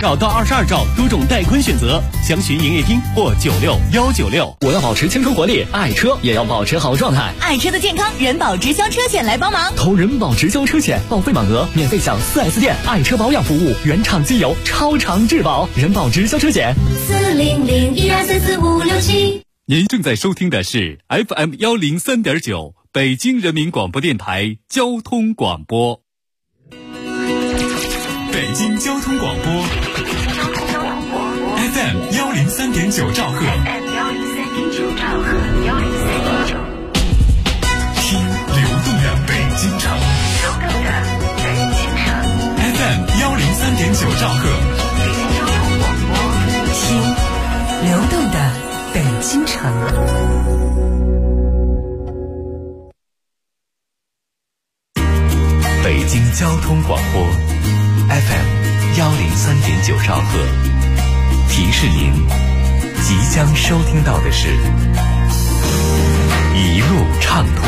兆到22兆，多种带宽选择，详询营业厅或96196。 我要保持青春活力，爱车也要保持好状态。 爱车的健康，人保直销车险来帮忙。 投人保直销车险，报废满额免费享 4S 店爱车保养服务，原厂机油，超长质保。人保直销车险 40012445567。 您正在收听的是 FM103.9北京人民广播电台交通广播。北京交通广播 FM103.9兆赫，听流动的北京城FM103.9兆赫， 听流动的北京城。 北京交通广播 FM103.9兆赫，提示您即将收听到的是一路畅通。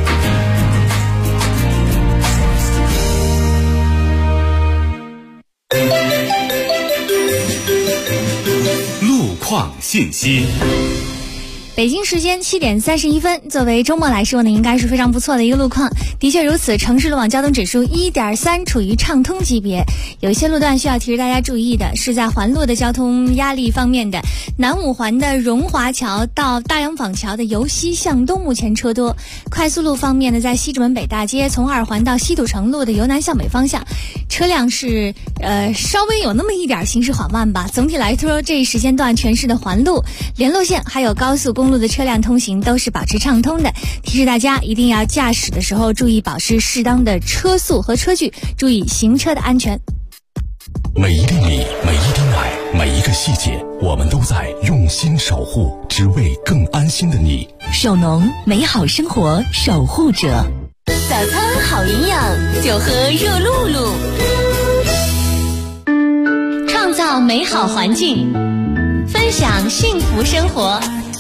路况信息。 北京时间7点31分，作为周末来说呢，应该是非常不错的一个路况。的确如此，城市路网交通指数1.3处于畅通级别。有一些路段需要提示大家注意的是，在环路的交通压力方面的，南五环的荣华桥到大洋坊桥的由西向东目前车多。快速路方面呢，在西直门北大街从2环到西土城路的由南向北方向，车辆是稍微有那么一点行驶缓慢吧。总体来说，这一时间段全市的环路、联络线还有高速公路的车辆通行都是保持畅通的。提示大家一定要驾驶的时候注意保持适当的车速和车距，注意行车的安全。 每一粒米，每一滴奶，每一个细节，我们都在用心守护，只为更安心的你。 首农，美好生活守护者。早餐好营养，就喝热露露。创造美好环境，分享幸福生活。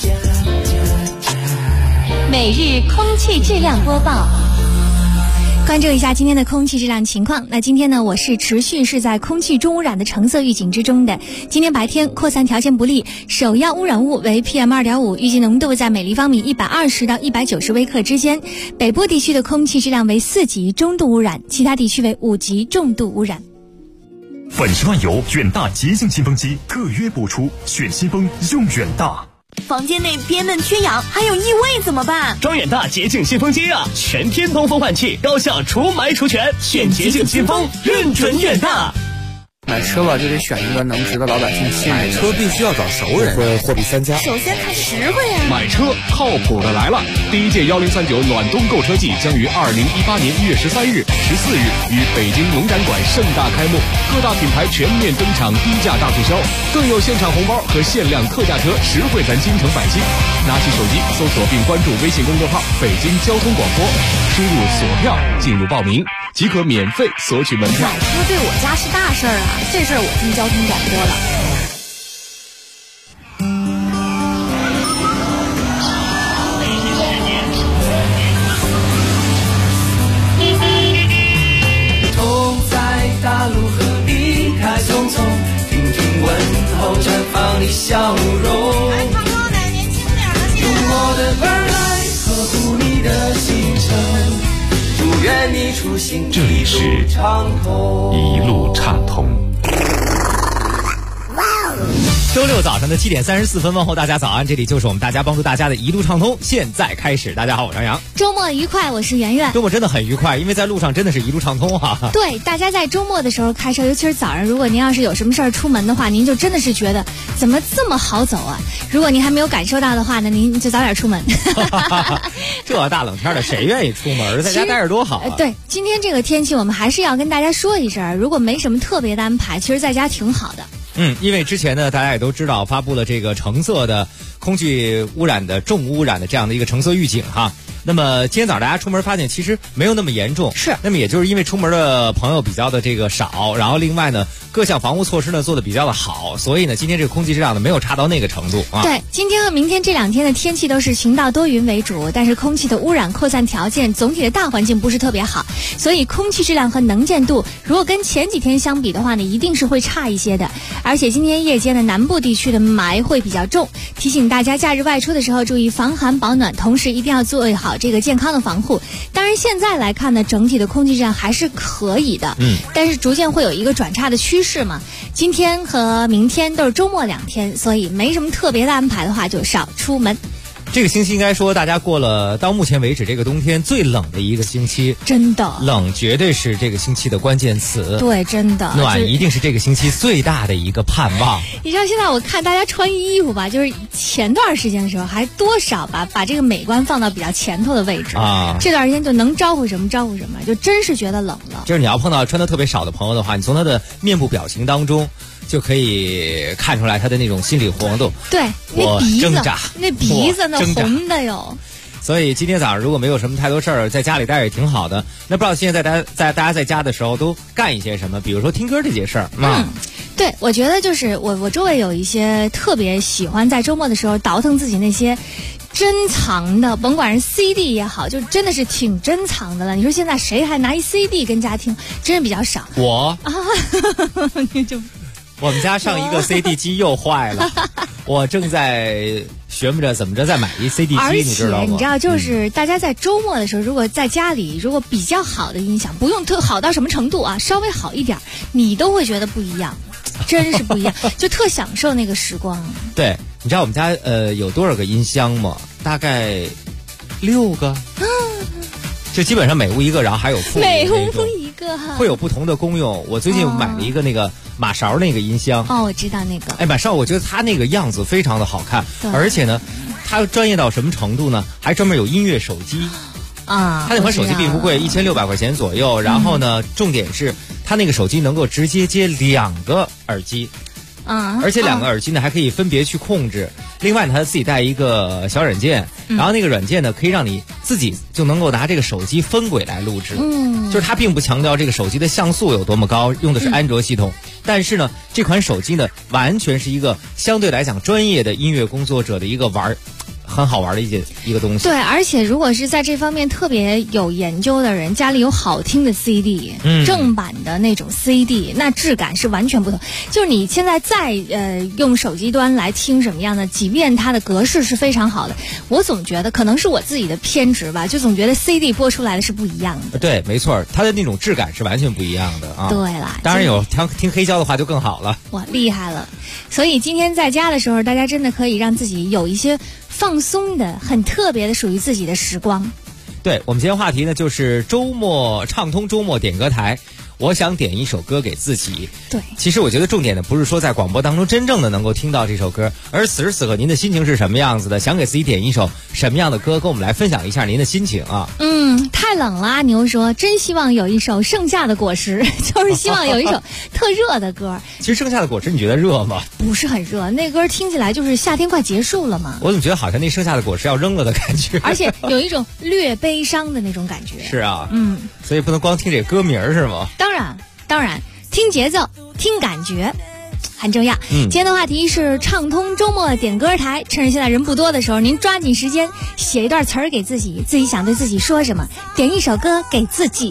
每日空气质量播报。 关注一下今天的空气质量情况。那今天呢，我市持续是在空气中污染的橙色预警之中的。今天白天扩散条件不利，首要污染物为 PM2.5， 预计浓度在每立方米120到190微克之间。北部地区的空气质量为4级中度污染，其他地区为5级重度污染。 粉十万油远大洁净新风机特约播出，选新风用远大。 房间内憋闷缺氧还有异味怎么办？ 装远大洁净新风机啊，全天通风换气，高效除霾除醛，选洁净新风，认准远大。 买车吧，就得选一个能值得老百姓信任。 买车必须要找熟人，会货比三家。 首先它实惠啊！ 买车靠谱的来了！第一届1039暖冬购车季将于2018年1月13日、14日于北京农展馆盛大开幕，各大品牌全面登场，低价大促销，更有现场红包和限量特价车，实惠咱京城百姓。拿起手机搜索并关注微信公众号“北京交通广播”，输入索票进入报名，即可免费索取门票。 买车对我家是大事儿啊！这事儿我听交通广播了。 走在大路和离开匆匆，听听问候，绽放你笑容。 来，胖哥，来年轻点的先。 用我的耳来呵护你的行程，祝愿你出行这里是一路畅通。 周六早上的7点34分，问候大家早安，这里就是我们大家帮助大家的一路畅通，现在开始。大家好，我是杨洋。 周末愉快，我是圆圆。 周末真的很愉快，因为在路上真的是一路畅通哈。 对，大家在周末的时候开车，尤其是早上，如果您要是有什么事儿出门的话，您就真的是觉得怎么这么好走啊？如果您还没有感受到的话呢，您就早点出门。 这大冷天的，谁愿意出门？在家待着多好啊！ 对，今天这个天气，我们还是要跟大家说一声，如果没什么特别的安排，其实在家挺好的。 因为之前呢，大家也都知道发布了这个橙色的空气污染的重污染的这样的一个橙色预警哈。那么今天早上大家出门发现其实没有那么严重， 是。 那么也就是因为出门的朋友比较的这个少，然后另外呢， 各项防护措施呢做得比较的好，所以呢今天这个空气质量呢没有差到那个程度啊。 对，今天和明天这2天的天气都是晴到多云为主，但是空气的污染扩散条件总体的大环境不是特别好，所以空气质量和能见度如果跟前几天相比的话呢，一定是会差一些的。而且今天夜间的南部地区的霾会比较重，提醒大家假日外出的时候注意防寒保暖，同时一定要做好这个健康的防护。当然现在来看呢，整体的空气质量还是可以的，但是逐渐会有一个转差的趋势嘛。今天和明天都是周末2天，所以没什么特别的安排的话就少出门。 这个星期应该说大家过了到目前为止这个冬天最冷的一个星期， 真的冷绝对是这个星期的关键词。 对，真的暖一定是这个星期最大的一个盼望。 你知道现在我看大家穿衣服吧，就是前段时间的时候还多少把这个美观放到比较前头的位置啊，这段时间就能招呼什么招呼什么，就真是觉得冷了。 就是你要碰到穿的特别少的朋友的话，你从他的面部表情当中就可以看出来他的那种心理活动。 对， 我挣扎， 那鼻子那红的哟。 所以今天早上如果没有什么太多事儿，在家里待着也挺好的。那不知道现在大家在家的时候都干一些什么？比如说听歌这件事儿。 对，我觉得就是我周围有一些特别喜欢在周末的时候倒腾自己那些珍藏的，甭管是 CD 也好，就真的是挺珍藏的了。你说现在谁还拿一 CD 跟家听？真是比较少。 我啊，你就。 我们家上一个 CD 机又坏了，我正在学摸着怎么着再买一 CD 机，你知道吗？ 你知道，就是大家在周末的时候，如果在家里，如果比较好的音响，不用特好到什么程度啊，稍微好一点，你都会觉得不一样，真是不一样，就特享受那个时光。 对，你知道我们家有多少个音箱吗？大概6个。就基本上每屋一个，然后还有副每屋一个， 会有不同的功用。我最近买了一个那个马勺那个音箱。 哦，我知道那个。 哎，马勺，我觉得它那个样子非常的好看，而且呢，它专业到什么程度呢？还专门有音乐手机。 啊， 它那款手机并不贵，1600块钱左右。然后呢，重点是它那个手机能够直接接2个耳机。而且2个耳机呢还可以分别去控制。另外呢，它自己带一个小软件，然后那个软件呢可以让你自己就能够拿这个手机分轨来录制。就是它并不强调这个手机的像素有多么高，用的是安卓系统。但是呢，这款手机呢完全是一个相对来讲专业的音乐工作者的一个很好玩的一个东西。 对，而且如果是在这方面特别有研究的人，家里有好听的 CD，正版的那种 CD，那质感是完全不同。就是你现在再用手机端来听什么样的，即便它的格式是非常好的，我总觉得可能是我自己的偏执吧，就总觉得 CD 播出来的是不一样的。 对，没错，它的那种质感是完全不一样的啊。 对啦， 当然有听黑胶的话就更好了。 哇，厉害了！所以今天在家的时候，大家真的可以让自己有一些放松的、很特别的属于自己的时光。 对，我们今天话题呢就是畅通周末点歌台。我想点一首歌给自己。 对， 其实我觉得重点的不是说在广播当中真正的能够听到这首歌，而此时此刻您的心情是什么样子的？想给自己点一首什么样的歌，跟我们来分享一下您的心情啊。 太冷了，阿牛说真希望有一首盛夏的果实，就是希望有一首特热的歌。 其实盛夏的果实你觉得热吗？ 不是很热，那歌听起来就是夏天快结束了嘛。 我怎么觉得好像那盛夏的果实要扔了的感觉， 而且有一种略悲伤的那种感觉。 是啊，所以不能光听这歌名是吗？ 当然，听节奏，听感觉很重要。今天的话题是畅通周末点歌台，趁着现在人不多的时候，您抓紧时间写一段词儿给自己，自己想对自己说什么，点一首歌给自己。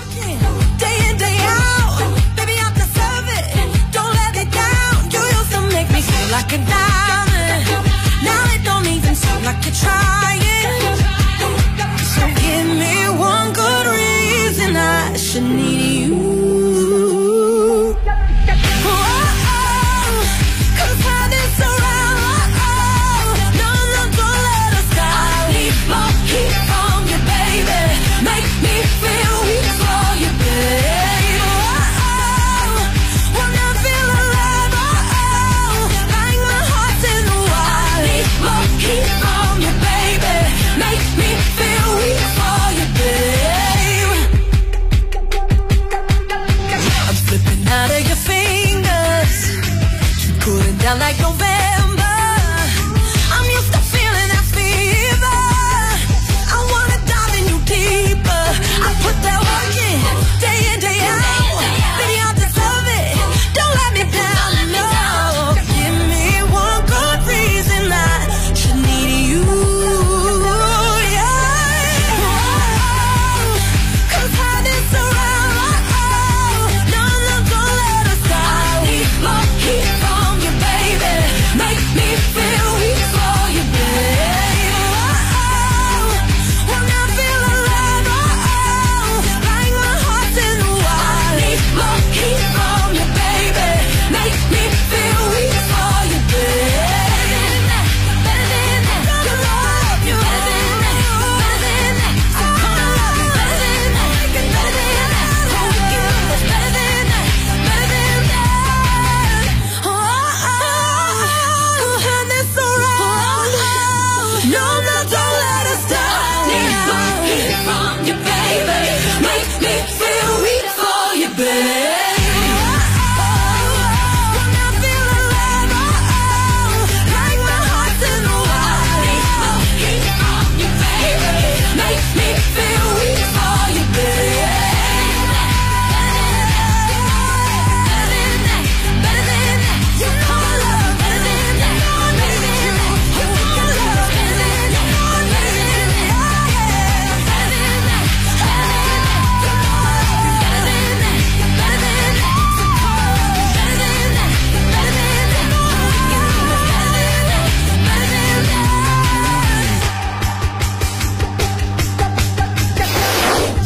Down like November, I'm used to feeling that fever. I wanna dive in you deeper. I put that work in, day out. Baby, I deserve it. Don't let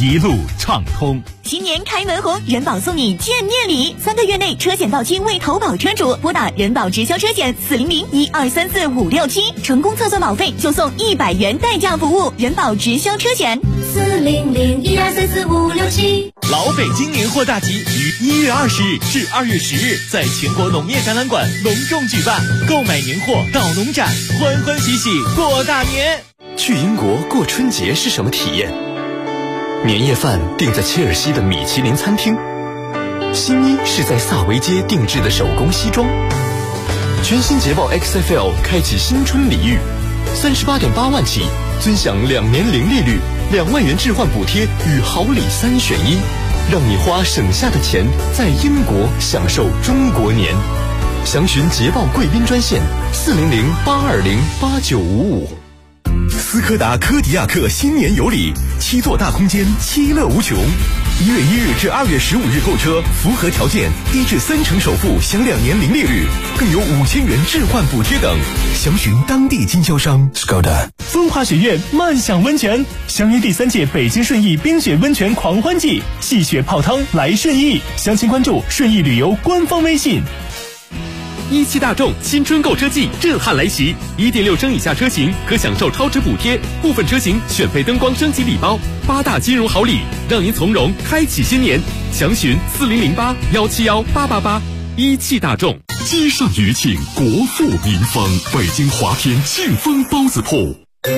一路畅通。 新年开门红，人保送你见面礼，3个月内车险到期未投保车主，拨打人保直销车险400-1234-567，成功测算保费就送100元代驾服务。人保直销车险 400-1234-567。 老北京年货大集于1月20日至2月10日在全国农业展览馆隆重举办，购买年货到农展，欢欢喜喜过大年。 去英国过春节是什么体验？年夜饭订在切尔西的米其林餐厅，新衣是在萨维街定制的手工西装。全新捷豹 XFL 开启新春礼遇，38.8万起，尊享2年零利率，2万元置换补贴与好礼3选1，让你花省下的钱在英国享受中国年。详询捷豹贵宾专线400-820-8955。 斯柯达柯迪亚克新年有礼，7座大空间，其乐无穷。1月1日至2月15日购车，符合条件，低至30%首付，享2年零利率，更有5000元置换补贴等。详询当地经销商。Skoda。 风华学院慢享温泉，相约第3届北京顺义冰雪温泉狂欢季，戏雪泡汤来顺义。详情关注顺义旅游官方微信。 17大众新春购车季震撼来袭，1.6升以下车型可享受超值补贴，部分车型选配灯光升级礼包，8大金融好礼，让您从容开启新年。详询4008-171-888。17大众。 积善余庆，国富民丰。北京华天庆丰包子铺。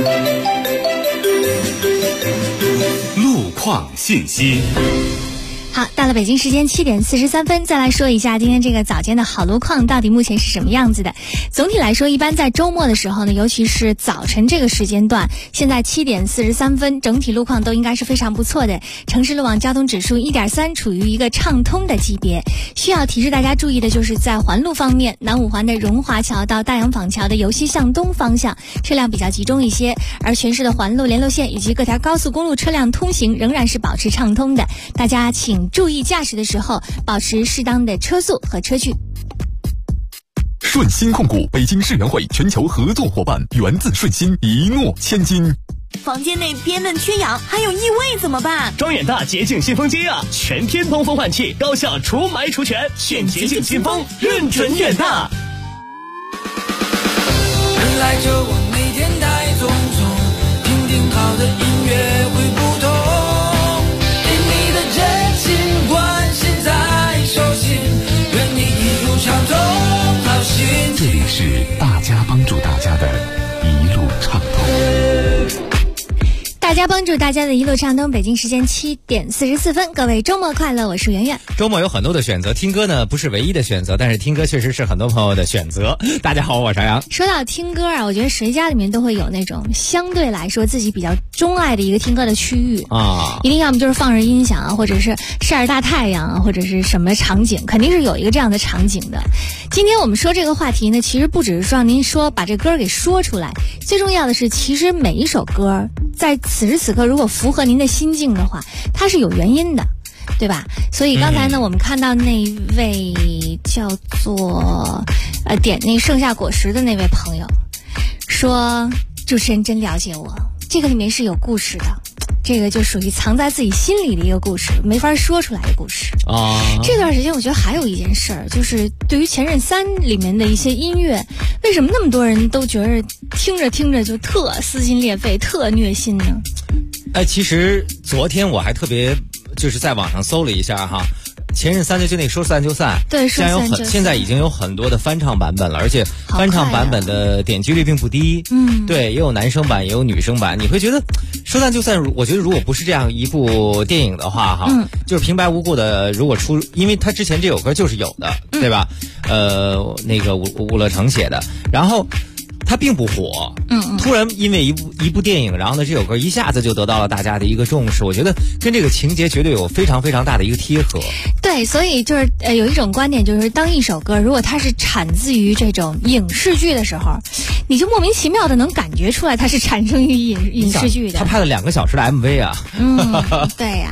路况信息。 好，到了北京时间7点43分，再来说一下今天这个早间的好路况到底目前是什么样子的。总体来说，一般在周末的时候呢，尤其是早晨这个时间段，现在7点43分，整体路况都应该是非常不错的。城市路网交通指数1.3，处于一个畅通的级别。需要提示大家注意的就是在环路方面，南五环的荣华桥到大洋坊桥的由西向东方向车辆比较集中一些，而全市的环路、联络线以及各条高速公路车辆通行仍然是保持畅通的。大家请注意驾驶的时候保持适当的车速和车距。 顺鑫控股北京世园会全球合作伙伴，源自顺鑫，一诺千金。 房间内憋闷缺氧，还有异味怎么办？ 装远大洁净新风机啊，全天通风换气，高效除霾除醛，选洁净新风，认准远大。 人来就往每天带匆匆，听听好的音乐会不同，给你的真心关心在手心，愿你一路畅通好心情。 这里是大家帮助大家的一路畅通。 大家帮助大家的一路畅通。北京时间7点44分，各位周末快乐，我是圆圆。 周末有很多的选择，听歌呢不是唯一的选择，但是听歌确实是很多朋友的选择。大家好，我是朝阳。 说到听歌啊，我觉得谁家里面都会有那种相对来说自己比较钟爱的一个听歌的区域啊，一定要么就是放着音响啊，或者是晒着大太阳啊，或者是什么场景，肯定是有一个这样的场景的。今天我们说这个话题呢，其实不只是说让您说把这歌给说出来，最重要的是，其实每一首歌在此时此刻如果符合您的心境的话，它是有原因的，对吧？所以刚才呢，我们看到那位叫做点那盛夏果实的那位朋友说，主持人真了解我，这个里面是有故事的，这个就属于藏在自己心里的一个故事，没法说出来的故事啊。这段时间我觉得还有一件事儿，就是对于《前任3》里面的一些音乐，为什么那么多人都觉得听着听着就特撕心裂肺、特虐心呢？ 其实昨天我还特别就是在网上搜了一下哈，前任3就那个说散就散， 对， 现在已经有很多的翻唱版本了，而且翻唱版本的点击率并不低。对，也有男生版也有女生版。你会觉得说散就散，我觉得如果不是这样一部电影的话哈，就是平白无故的，如果因为他之前这首歌就是有的，对吧？那个伍乐成写的，然后它并不火，突然因为一部电影，然后呢这首歌一下子就得到了大家的一个重视，我觉得跟这个情节绝对有非常非常大的一个贴合。 对，所以就是有一种观点，就是当一首歌如果它是产自于这种影视剧的时候，你就莫名其妙的能感觉出来它是产生于影视剧的。 他拍了2个小时的 MV 啊。 对呀。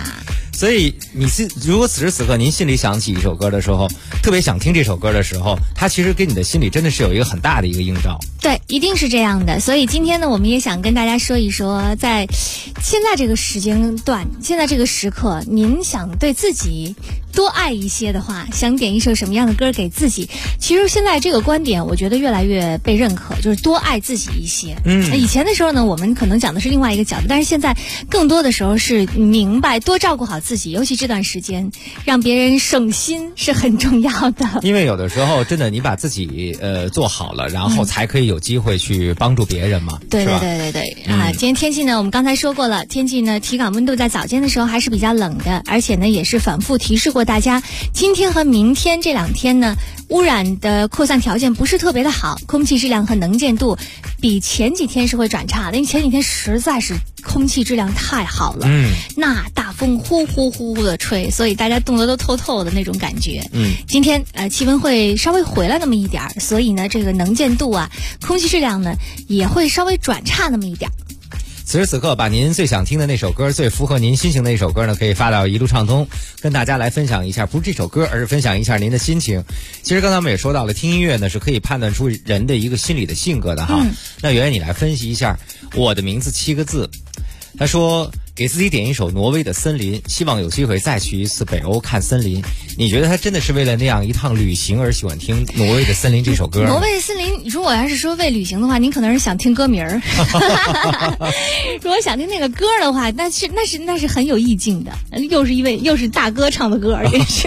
所以如果此时此刻您心里想起一首歌的时候，特别想听这首歌的时候，它其实跟你的心里真的是有一个很大的一个映照。 对，一定是这样的。所以今天呢，我们也想跟大家说一说，在现在这个时间段，现在这个时刻，您想对自己多爱一些的话，想点一首什么样的歌给自己？其实现在这个观点，我觉得越来越被认可，就是多爱自己一些。以前的时候呢，我们可能讲的是另外一个角度，但是现在更多的时候是明白多照顾好自己，尤其这段时间，让别人省心是很重要的。 因为有的时候真的，你把自己做好了，然后才可以有机会去帮助别人嘛。 对啊！今天天气呢，我们刚才说过了，天气呢，体感温度在早间的时候还是比较冷的，而且呢，也是反复提示过大家，今天和明天这2天呢，污染的扩散条件不是特别的好，空气质量和能见度比前几天是会转差的，因为前几天实在是空气质量太好了，那大风呼呼呼的吹，所以大家冻得都透透的那种感觉。今天气温会稍微回来那么一点，所以呢，这个能见度啊，空气质量呢也会稍微转差那么一点。 此时此刻，把您最想听的那首歌，最符合您心情的一首歌呢，可以发到一路畅通，跟大家来分享一下，不是这首歌，而是分享一下您的心情。其实刚才我们也说到了，听音乐呢是可以判断出人的一个心理的性格的哈。那圆圆你来分析一下，我的名字7个字。他说给自己点一首挪威的森林，希望有机会再去一次北欧看森林。你觉得他真的是为了那样一趟旅行而喜欢听挪威的森林这首歌？ 挪威的森林，如果要是说为旅行的话，您可能是想听歌名儿。如果想听那个歌的话，那是很有意境的，又是大哥唱的歌，真是。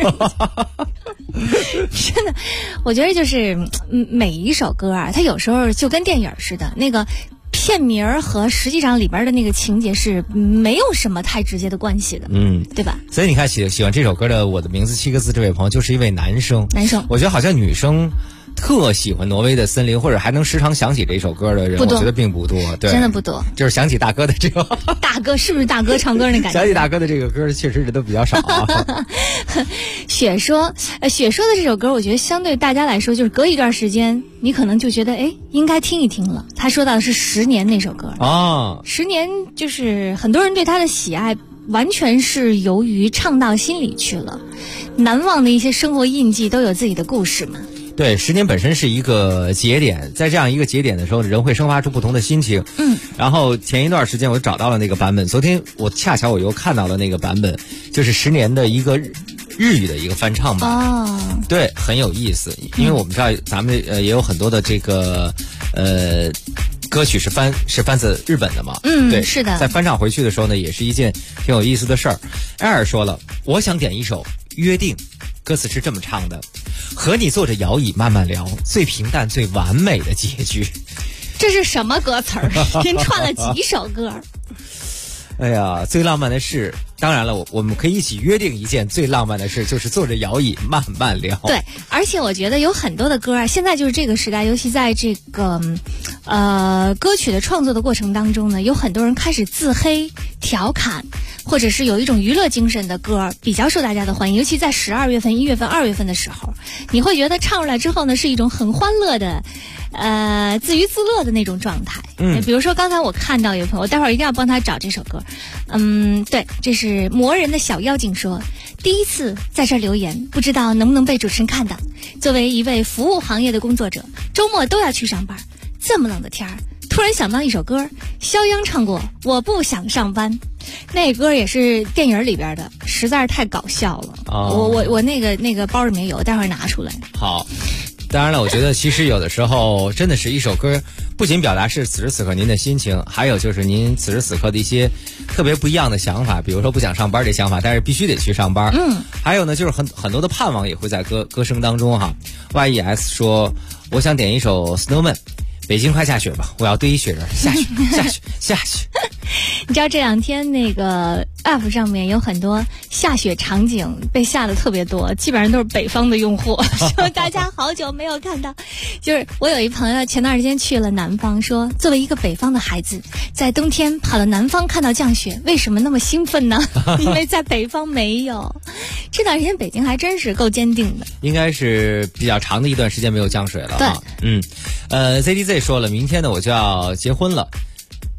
真的，我觉得就是每一首歌啊，它有时候就跟电影似的，那个片名儿和实际上里边的那个情节是没有什么太直接的关系的，对吧？ 所以你看，喜欢这首歌的《我的名字7个字》这位朋友就是一位男生。我觉得好像女生特喜欢挪威的森林，或者还能时常想起这首歌的人，我觉得并不多。对， 真的不多。 就是想起大哥的这个大哥是不是大哥唱歌那感觉？ 想起大哥的这个歌，确实人都比较少啊。 雪说的这首歌，我觉得相对大家来说，就是隔一段时间，你可能就觉得应该听一听了。他说到的是10年那首歌啊，10年就是很多人对他的喜爱，完全是由于唱到心里去了，难忘的一些生活印记都有自己的故事嘛。 对，10年本身是一个节点，在这样一个节点的时候，人会生发出不同的心情。然后前一段时间我找到了那个版本，昨天我恰巧又看到了那个版本，就是10年的一个日语的一个翻唱版。对，很有意思，因为我们知道咱们也有很多的这个歌曲是翻自日本的嘛。对， 是的。 在翻唱回去的时候呢，也是一件挺有意思的事儿。艾尔说了，我想点一首《约定》，歌词是这么唱的：和你坐着摇椅慢慢聊，最平淡最完美的结局。 这是什么歌词儿？您串了几首歌？ 哎呀，最浪漫的事，当然了，我们可以一起约定一件最浪漫的事，就是坐着摇椅慢慢聊。 对，而且我觉得有很多的歌啊，现在就是这个时代，尤其在这个歌曲的创作的过程当中呢，有很多人开始自黑、调侃，或者是有一种娱乐精神的歌比较受大家的欢迎，尤其在12月份、1月份、2月份的时候，你会觉得唱出来之后呢，是一种很欢乐的自娱自乐的那种状态。比如说刚才我看到有朋友，我待会儿一定要帮他找这首歌。对，这是魔人的小妖精说，第一次在这儿留言，不知道能不能被主持人看到。作为一位服务行业的工作者，周末都要去上班，这么冷的天儿，突然想到一首歌，肖央唱过《我不想上班》，那歌也是电影里边的，实在是太搞笑了。我那个包里面有，待会儿拿出来。 好。当然了，我觉得其实有的时候真的是一首歌，不仅表达是此时此刻您的心情，还有就是您此时此刻的一些特别不一样的想法，比如说不想上班这想法，但是必须得去上班。还有呢，就是很多的盼望也会在歌声当中哈。YES 说，我想点一首 Snowman， 北京快下雪吧，我要堆一雪人，下雪下雪下雪。 你知道这2天那个 App 上面有很多下雪场景被下的特别多，基本上都是北方的用户，说大家好久没有看到。就是我有一朋友前段时间去了南方，说作为一个北方的孩子，在冬天跑到南方看到降雪，为什么那么兴奋呢？因为在北方没有。这段时间北京还真是够坚定的， 应该是比较长的一段时间没有降水了。 对， ZDZ 说了，明天呢我就要结婚了。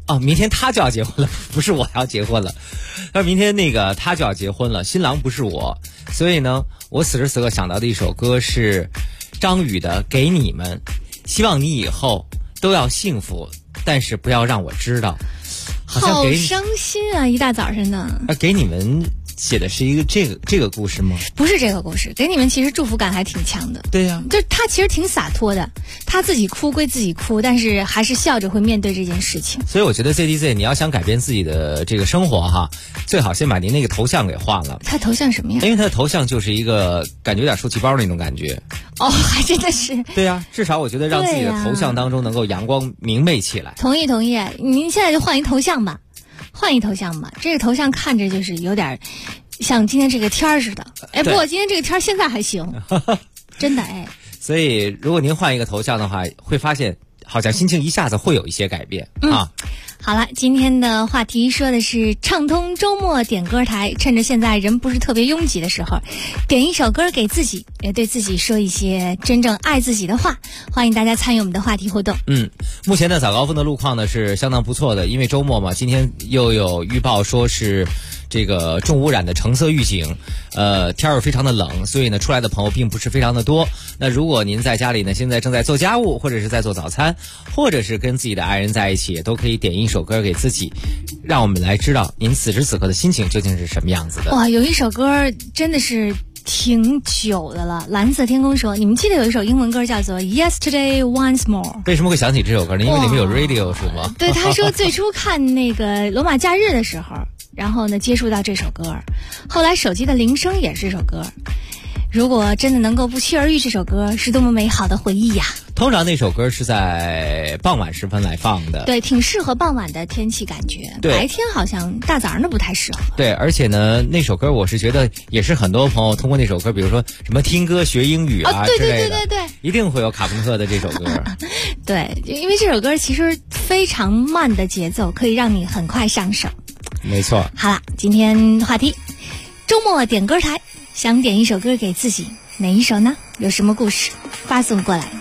哦，明天他就要结婚了，不是我要结婚了。他说明天那个他就要结婚了，新郎不是我，所以呢，我此时此刻想到的一首歌是张宇的《给你们》，希望你以后都要幸福，但是不要让我知道。 好伤心啊！一大早上的。 给你们写的是一个这个故事吗？ 不是这个故事，给你们其实祝福感还挺强的。 对呀， 就他其实挺洒脱的，他自己哭归自己哭，但是还是笑着会面对这件事情。 所以我觉得 ZDZ 你要想改变自己的这个生活哈，最好先把您那个头像给换了。 他头像什么样？ 因为他的头像就是一个感觉有点受气包那种感觉。 哦，还真的是。 对呀，至少我觉得让自己的头像当中能够阳光明媚起来。 同意，您现在就换一头像吧，这个头像看着就是有点像今天这个天儿似的。哎，不过今天这个天儿现在还行，真的哎。 所以如果您换一个头像的话，会发现好像心情一下子会有一些改变啊。 好了，今天的话题说的是畅通周末点歌台，趁着现在人不是特别拥挤的时候，点一首歌给自己，也对自己说一些真正爱自己的话。欢迎大家参与我们的话题互动。 目前的早高峰的路况呢是相当不错的，因为周末嘛，今天又有预报说是这个重污染的橙色预警，天儿非常的冷，所以呢出来的朋友并不是非常的多。那如果您在家里呢现在正在做家务，或者是在做早餐，或者是跟自己的爱人在一起，都可以点一首歌给自己，让我们来知道您此时此刻的心情究竟是什么样子的。 哇，有一首歌真的是挺久的了。蓝色天空说，你们记得有一首英文歌叫做 Yesterday Once More， 为什么会想起这首歌呢？因为里面有 radio 是吗？ 对，他说最初看那个罗马假日的时候，然后呢接触到这首歌，后来手机的铃声也是这首歌。如果真的能够不期而遇，这首歌是多么美好的回忆呀！ 通常那首歌是在傍晚时分来放的， 对，挺适合傍晚的天气感觉。白天好像大早上的不太适合。 对，而且呢，那首歌我是觉得也是很多朋友通过那首歌，比如说什么听歌学英语啊之类的， 对， 一定会有卡朋特的这首歌。 对，因为这首歌其实非常慢的节奏，可以让你很快上手。 没错。 好了，今天话题，周末点歌台，想点一首歌给自己，哪一首呢？有什么故事？发送过来。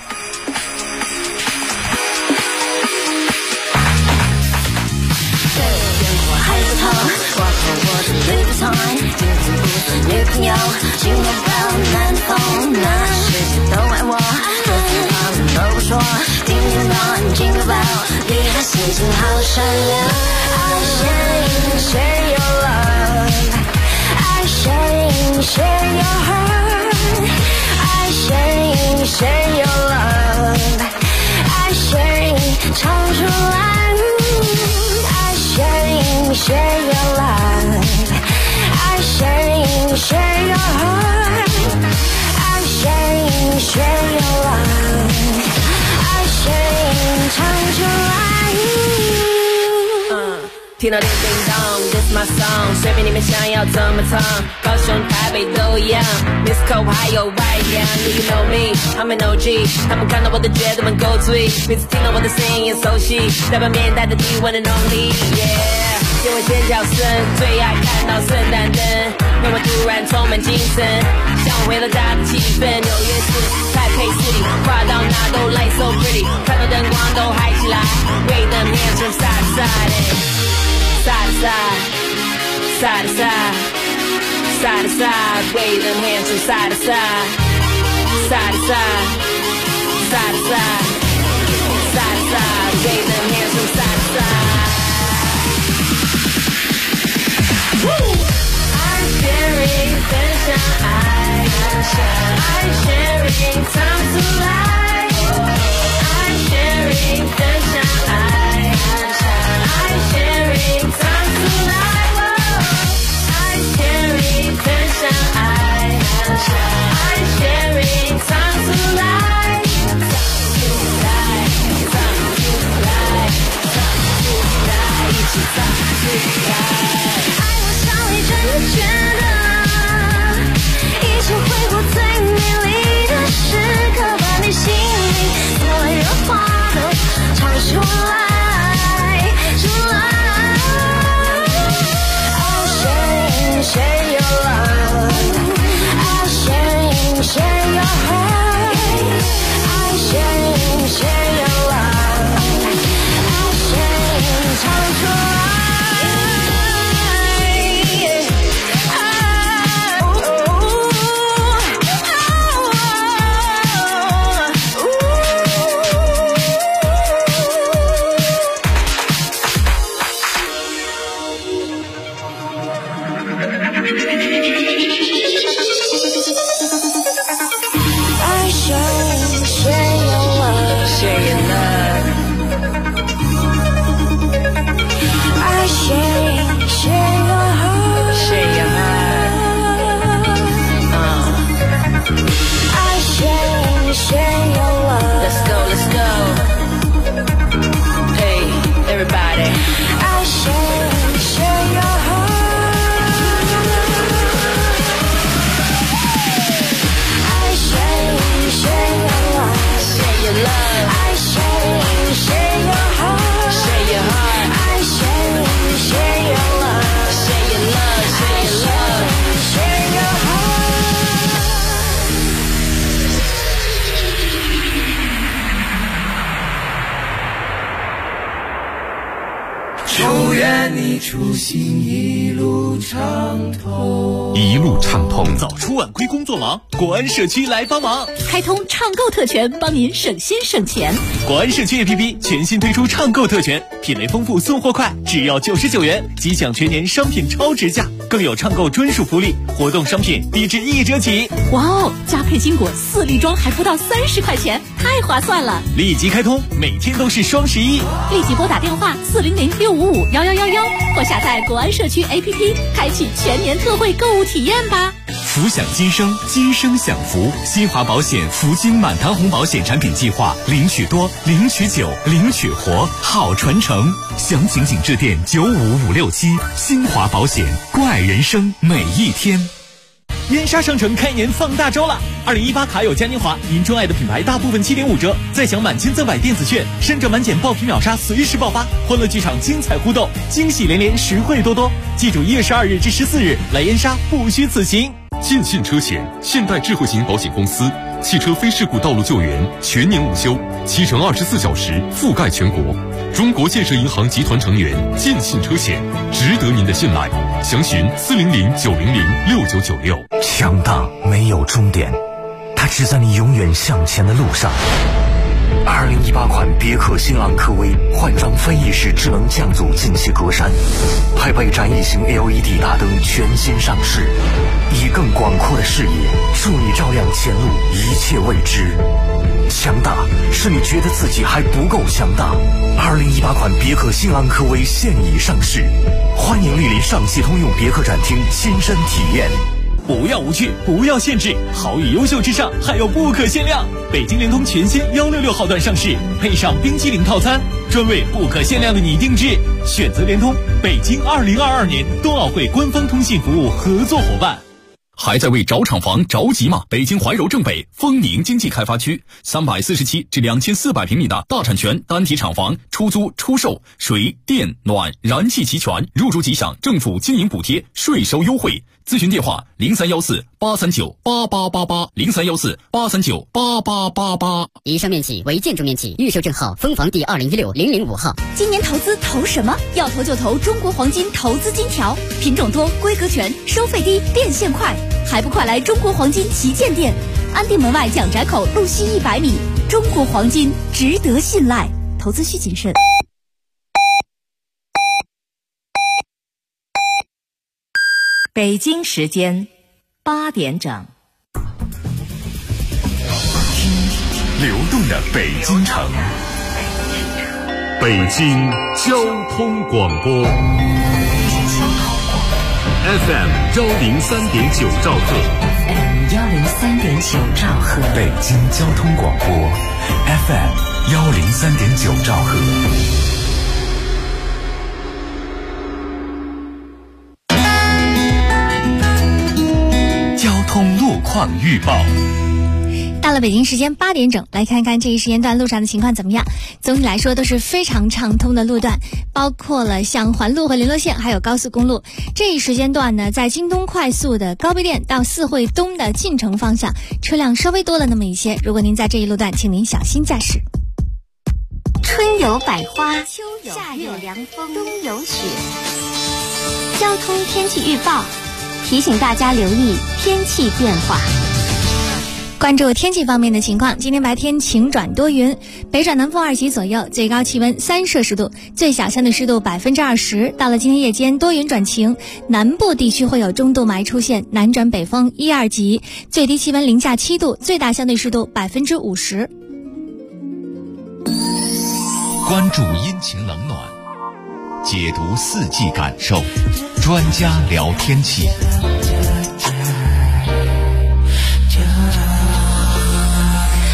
女朋友，心我抱难逢，那世界都爱我，可是他们都不说，听听到听个饱，你的心情好善良。I share your love, I share your heart, I share your love, I share 唱出来。I share your love.I share your heart, I share your love, I share 唱出来。听到叮叮咚 ，This my song， 随便你们想要怎么唱，高雄、台北都一样 ，Miss Cole 还有外洋 ，You know me，I'm an OG， 他们看到我都觉得蛮够醉，每次听到我的声音也熟悉，代表面带的第one and only，yeah。因为尖叫声，最爱看到圣诞灯，让我突然充满精神，想回到家的气氛。纽约市、台北市里，跨到哪都 light so pretty， 看到灯光都嗨起来 ，Wave them hands from side to side，side to side，side to side，side to side，Wave them hands from side to side，side to side，side to side，side to side，Wave them hands from side to side。I'm sharing 分享爱 I'm sharing 唱出来 I'm sharing 分享爱 I'm sharing 唱出来 I'm sharing 分享爱 I'm sharing 唱出来一起唱出来真的觉得一切会过最美丽的时刻吧 body. I share your heart. I share your love. Share your love. I share your heart. Share your heart. I share your love. Share your love. Share your love. Share your heart. 祝愿你出行一路畅通， 一路畅通。 早出晚归工作忙，国安社区来帮忙， 开通畅购特权，帮您省心省钱。 国安社区 APP 全新推出畅购特权，品类丰富，送货快，只要99元即享全年商品超值价，更有畅购专属福利，活动商品低至1折起。 哇哦，加配金果4粒装还不到30块钱，太划算了！ 立即开通，每天都是双11， 立即拨打电话400-655-1111或下载国安社区 APP， 开启全年特惠购物体验吧。 福享今生，今生享福。新华保险福金满堂红保险产品计划，领取多，领取久，领取活，好传承。详情请致电95567。新华保险，怪人生每一天。 燕莎商城开年放大招了！2018卡友嘉年华，您钟爱的品牌大部分7.5折，再享满千赠百电子券，身者满减爆品秒杀随时爆发，欢乐剧场精彩互动，惊喜连连，实惠多多。记住1月12日至14日来燕莎，不虚此行。 建信车险，现代智慧型保险公司，汽车非事故道路救援全年无休，7乘24小时覆盖全国。中国建设银行集团成员，建信车险，值得您的信赖。详询400-900-6996。 强大没有终点，它只在你永远向前的路上。2018款别克新昂科威换装飞翼式智能降阻进气格栅，配备展翼型 LED 大灯全新上市，以更广阔的视野助你照亮前路一切未知。强大是你觉得自己还不够强大。2018款别克新昂科威现已上市，欢迎莅临上汽通用别克展厅亲身体验。 不要无趣，不要限制，好与优秀之上还有不可限量。北京联通全新166号段上市，配上冰激凌套餐，专为不可限量的你定制。选择联通，北京2022年冬奥会官方通信服务合作伙伴。 还在为找厂房着急吗？北京怀柔正北丰宁经济开发区347至2400平米的大产权单体厂房，出租出售，水电暖燃气齐全，入住即享政府经营补贴，税收优惠。咨询电话0314-839-8888，0314-839-8888。 以上面积为建筑面积，预售证号分房第2016005号。 今年投资投什么？要投就投中国黄金投资金条，品种多，规格全，收费低，变现快，还不快来中国黄金旗舰店，安定门外蒋宅口路西100米。中国黄金值得信赖，投资需谨慎。 北京时间8点整， 流动的北京城，北京交通广播 FM 103.9兆赫 103.9兆赫， 北京交通广播 FM 103.9兆赫。 路况预报。 到了北京时间8点整，来看看这一时间段路上的情况怎么样。总体来说都是非常畅通的路段，包括了像环路和联络线还有高速公路。这一时间段呢，在京东快速的高碑店到四惠东的进城方向车辆稍微多了那么一些，如果您在这一路段请您小心驾驶。 春有百花，秋有夏有凉风，冬有雪。交通天气预报提醒大家留意天气变化。 关注天气方面的情况，今天白天晴转多云，北转南风2级左右，最高气温3摄氏度，最小相对湿度20%。到了今天夜间多云转晴，南部地区会有中度霾出现，南转北风1、2级，最低气温零下7度，最大相对湿度50%。 关注阴晴冷暖，解读四季感受，专家聊天气。 好，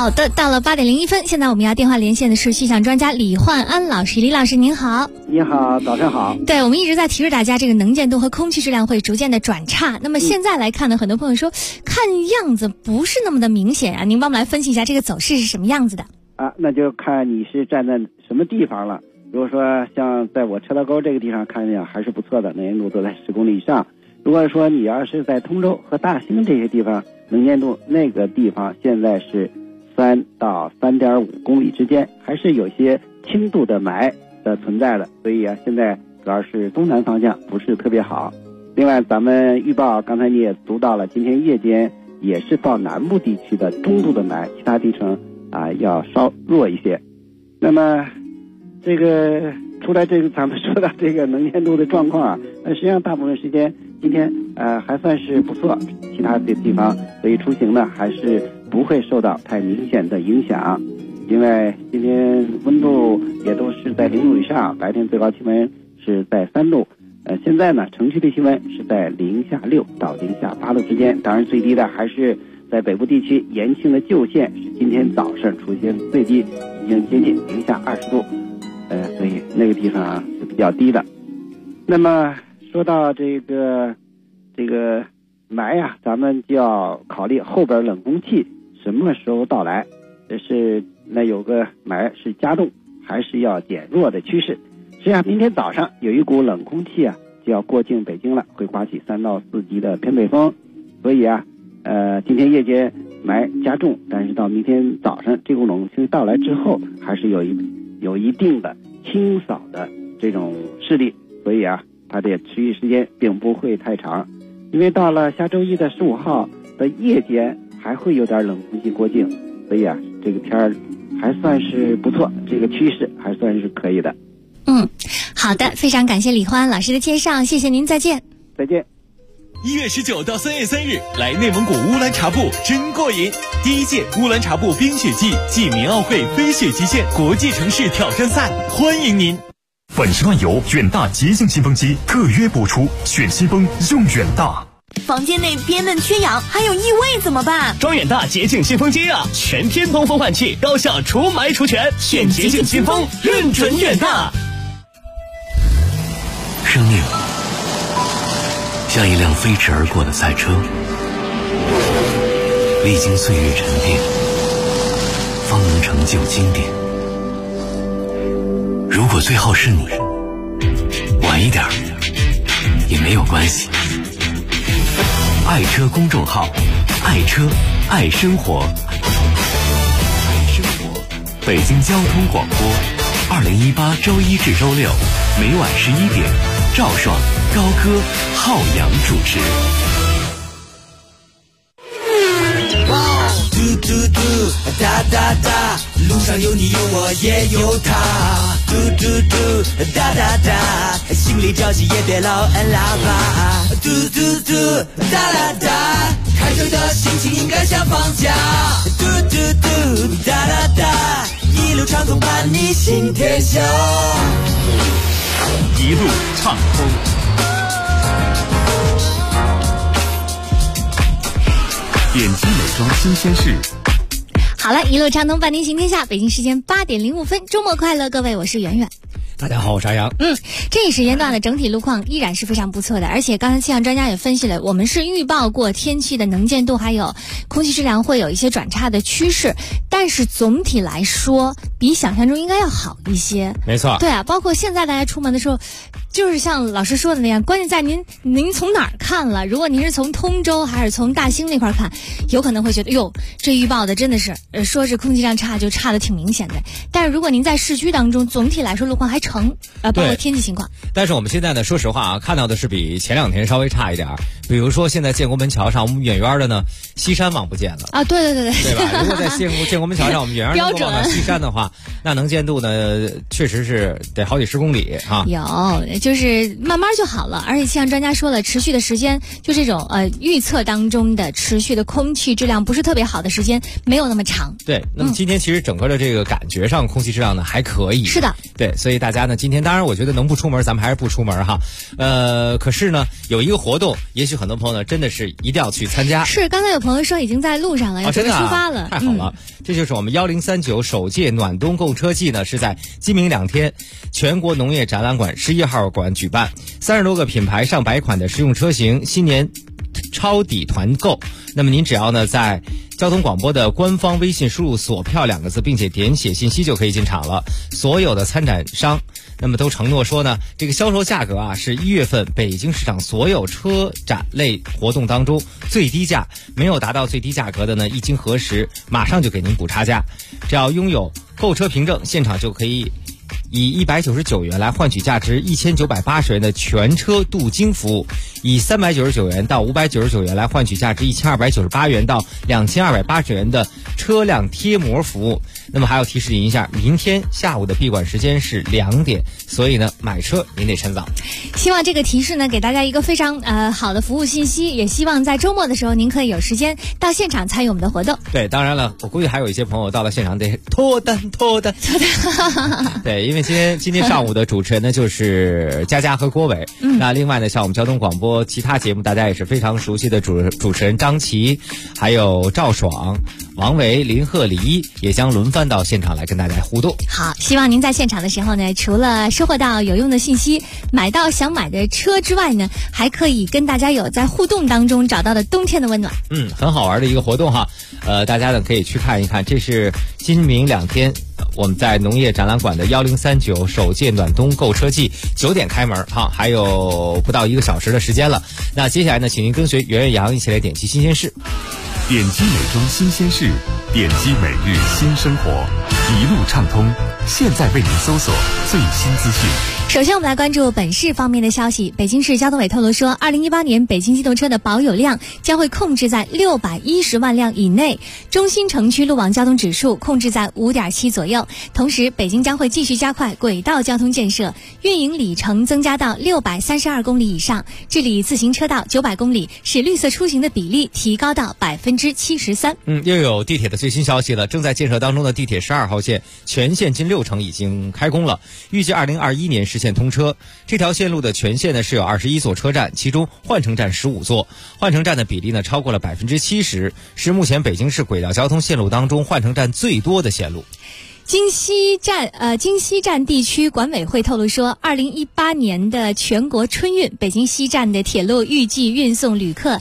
好的，到了8点01分，现在我们要电话连线的是气象专家李焕安老师。李老师您好。 你好，早上好。 对，我们一直在提示大家，这个能见度和空气质量会逐渐的转差。那么现在来看呢，很多朋友说看样子不是那么的明显啊，您帮我们来分析一下这个走势是什么样子的啊？那就看你是站在什么地方了。如果说像在我车道沟这个地方看见还是不错的，能见度都在10公里以上。如果说你要是在通州和大兴这些地方，能见度那个地方现在是3到3.5公里之间，还是有些轻度的霾的存在的，所以啊，现在主要是东南方向不是特别好。另外咱们预报刚才你也读到了，今天夜间也是到南部地区的中度的霾，其他地层啊要稍弱一些。那么这个出来这个咱们说到这个能见度的状况啊，实际上大部分时间今天还算是不错，其他的地方所以出行呢还是不会受到太明显的影响。因为今天温度也都是在0度以上，白天最高气温是在3度，现在呢城区的气温是在零下6到零下8度之间，当然最低的还是在北部地区延庆的旧县是今天早上出现最低已经接近零下20度，所以那个地方是比较低的。那么说到这个霾啊，咱们就要考虑后边冷空气什么时候到来，那有个霾是加重还是要减弱的趋势。实际上明天早上有一股冷空气啊就要过境北京了，会刮起3到4级的偏北风，所以啊今天夜间霾加重，但是到明天早上这股冷空气到来之后还是有一定的清扫的这种势力，所以啊它的持续时间并不会太长。因为到了下周一的15号的夜间还会有点冷空气过境，所以啊这个天儿还算是不错，这个趋势还算是可以的。 好的，非常感谢李焕安老师的介绍，谢谢您，再见。 再见。 1月19到3月3日，来内蒙古乌兰察布真过瘾！第1届乌兰察布冰雪季暨棉奥会飞雪极限国际城市挑战赛，欢迎您！ 本时段由远大洁净新风机特约播出，选新风用远大。 房间内憋闷缺氧还有异味怎么办？ 装远大洁净新风机啊，全天通风换气，高效除霾除醛，选洁净新风，认准远大。 生命像一辆飞驰而过的赛车，历经岁月沉淀，方能成就经典。如果最后是你，晚一点也没有关系。爱车公众号，爱车爱生活，爱生活。北京交通广播，2018周1至周6，每晚11点，赵爽、高歌、浩洋主持。 嘟嘟嘟，哒哒哒，路上有你有我也有他。嘟嘟嘟，哒哒哒，心里着急也别老按喇叭。嘟嘟嘟，哒哒哒，开车的心情应该像放假。嘟嘟嘟，哒哒哒，一路畅通伴你行天下。 一路畅通。点击美妆新鲜事。 好了，一路畅通伴您行天下，北京时间8点05分，周末快乐，各位，我是圆圆。 大家好，我是阿阳。 这一时间段的整体路况依然是非常不错的，而且刚才气象专家也分析了，我们是预报过天气的能见度还有空气质量会有一些转差的趋势，但是总体来说比想象中应该要好一些。 没错， 对啊，包括现在大家出门的时候，就是像老师说的那样，关键在您从哪儿看了。如果您是从通州还是从大兴那块看，有可能会觉得哟，这预报的真的是说是空气量差就差的挺明显的。但是如果您在市区当中，总体来说路况还成，包括天气情况。 但是我们现在呢，说实话啊，看到的是比前2天稍微差一点。比如说现在建国门桥上，我们远远的呢，西山望不见了啊！ 对吧？如果在建国门桥上，我们远远能够望到西山的话，那能见度呢，确实是得好几10公里啊。 有就是慢慢就好了。而且像专家说了，持续的时间就这种预测当中的持续的空气质量不是特别好的时间没有那么长。 对，那么今天其实整个的这个感觉上空气质量呢还可以。 是的， 对，所以大家呢今天当然我觉得能不出门咱们还是不出门哈。可是呢有一个活动，也许很多朋友呢真的是一定要去参加。 是，刚才有朋友说已经在路上了，要准备出发了。 太好了，这就是我们1039首届暖冬购车季呢，是在今明2天全国农业展览馆11号馆举办，30多个品牌上百款的实用车型新年抄底团购。那么您只要呢在交通广播的官方微信输入锁票2个字，并且填写信息就可以进场了。所有的参展商那么都承诺说呢，这个销售价格啊是1月份北京市场所有车展类活动当中最低价，没有达到最低价格的呢，一经核实马上就给您补差价。只要拥有购车凭证，现场就可以以199元来换取价值1980元的全车镀金服务，以399元到599元来换取价值1298元到2280元的车辆贴膜服务。那么还要提示您一下，明天下午的闭馆时间是2点，所以呢买车您得趁早。 希望这个提示呢给大家一个非常好的服务信息，也希望在周末的时候您可以有时间到现场参与我们的活动。 对，当然了，我估计还有一些朋友到了现场得脱单。对，因为今天上午的主持人呢就是佳佳和郭伟。那另外呢，像我们交通广播其他节目大家也是非常熟悉的主持人张琪，还有赵爽、王维、林鹤、李一也将轮番到现场来跟大家互动。 好，希望您在现场的时候呢，除了收获到有用的信息，买到想买的车之外呢，还可以跟大家有在互动当中找到的冬天的温暖。 很好玩的一个活动哈。大家呢可以去看一看，这是今明2天我们在农业展览馆的1039首届暖冬购车季9点开门哈，还有不到1个小时的时间了。那接下来呢，请您跟随袁岳阳一起来点击新鲜事。 点击美妆新鲜事，点击每日新生活，一路畅通。现在为您搜索最新资讯。 首先我们来关注本市方面的消息。北京市交通委透露说，2018年北京机动车的保有量将会控制在610万辆以内，中心城区路网交通指数控制在5.7左右。同时，北京将会继续加快轨道交通建设，运营里程增加到632公里以上，治理自行车道900公里，使绿色出行的比例提高到73%。 又有地铁的最新消息了，正在建设当中的地铁12号线全线近60%已经开工了，预计2021年实现通车。这条线路的全线呢是有21座车站，其中换乘站15座，换乘站的比例呢超过了70%，是目前北京市轨道交通线路当中换乘站最多的线路。 京西站地区管委会透露说，2018年的全国春运，北京西站的铁路预计运送旅客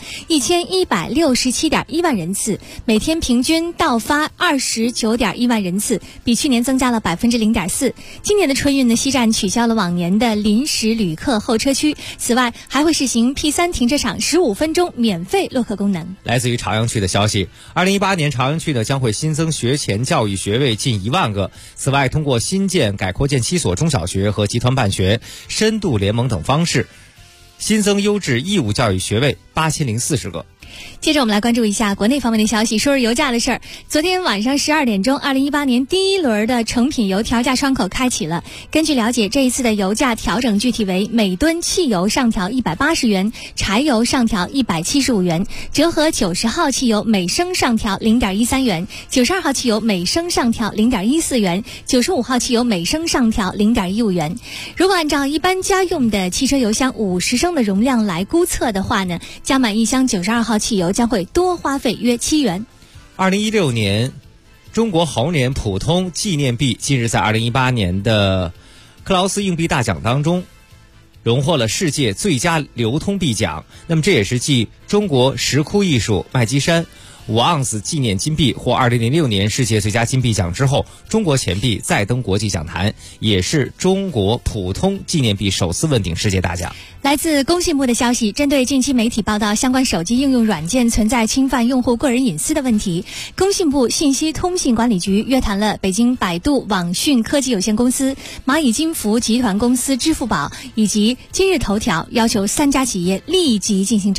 1167.1万人次，每天平均到发29.1万人次，比去年增加了0.4%。今年的春运呢，西站取消了往年的临时旅客候车区，此外还会实行 P3 停车场15分钟免费落客功能。 来自于朝阳区的消息，2018年朝阳区呢将会新增学前教育学位近1万个。此外，通过新建、改扩建7所中小学和集团办学、深度联盟等方式，新增优质义务教育学位8040个。 接着我们来关注一下国内方面的消息，说是油价的事儿。昨天晚上12点钟，2018年第一轮的成品油调价窗口开启了。根据了解，这一次的油价调整具体为每吨汽油上调180元，柴油上调175元，折合90号汽油每升上调0.13元，92号汽油每升上调0.14元，95号汽油每升上调0.15元。如果按照一般家用的汽车油箱50升的容量来估测的话呢，加满一箱92号汽油将会多花费约7元。 2016年中国猴年普通纪念币近日在2018年的克劳斯硬币大奖当中荣获了世界最佳流通币奖。那么这也是继中国石窟艺术麦积山5盎司纪念金币获2006年世界最佳金币奖之后，中国钱币再登国际讲坛，也是中国普通纪念币首次问鼎世界大奖。 来自工信部的消息，针对近期媒体报道相关手机应用软件存在侵犯用户个人隐私的问题，工信部信息通信管理局约谈了北京百度网讯科技有限公司、蚂蚁金服集团公司、支付宝以及今日头条，要求3家企业立即进行整改。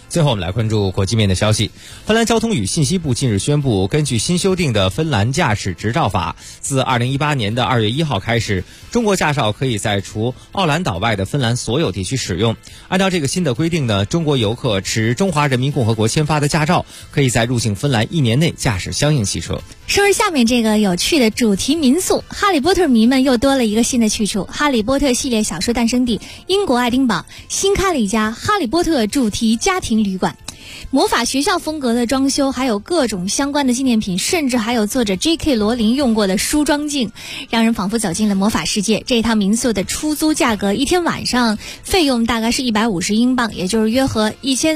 最后我们来关注国际面的消息。芬兰交通与信息部近日宣布，根据新修订的芬兰驾驶执照法，自2018年的2月1号开始，中国驾照可以在除奥兰岛外的芬兰所有地区使用。按照这个新的规定呢，中国游客持中华人民共和国签发的驾照，可以在入境芬兰1年内驾驶相应汽车。 说是下面这个有趣的主题民宿，哈利波特迷们又多了一个新的去处。哈利波特系列小说诞生地英国爱丁堡新开了一家哈利波特主题家庭旅馆，魔法学校风格的装修，还有各种相关的纪念品，甚至还有作者 J.K. 罗琳用过的梳妆镜，让人仿佛走进了魔法世界。这一套民宿的出租价格，一天晚上费用大概是150英镑，也就是约合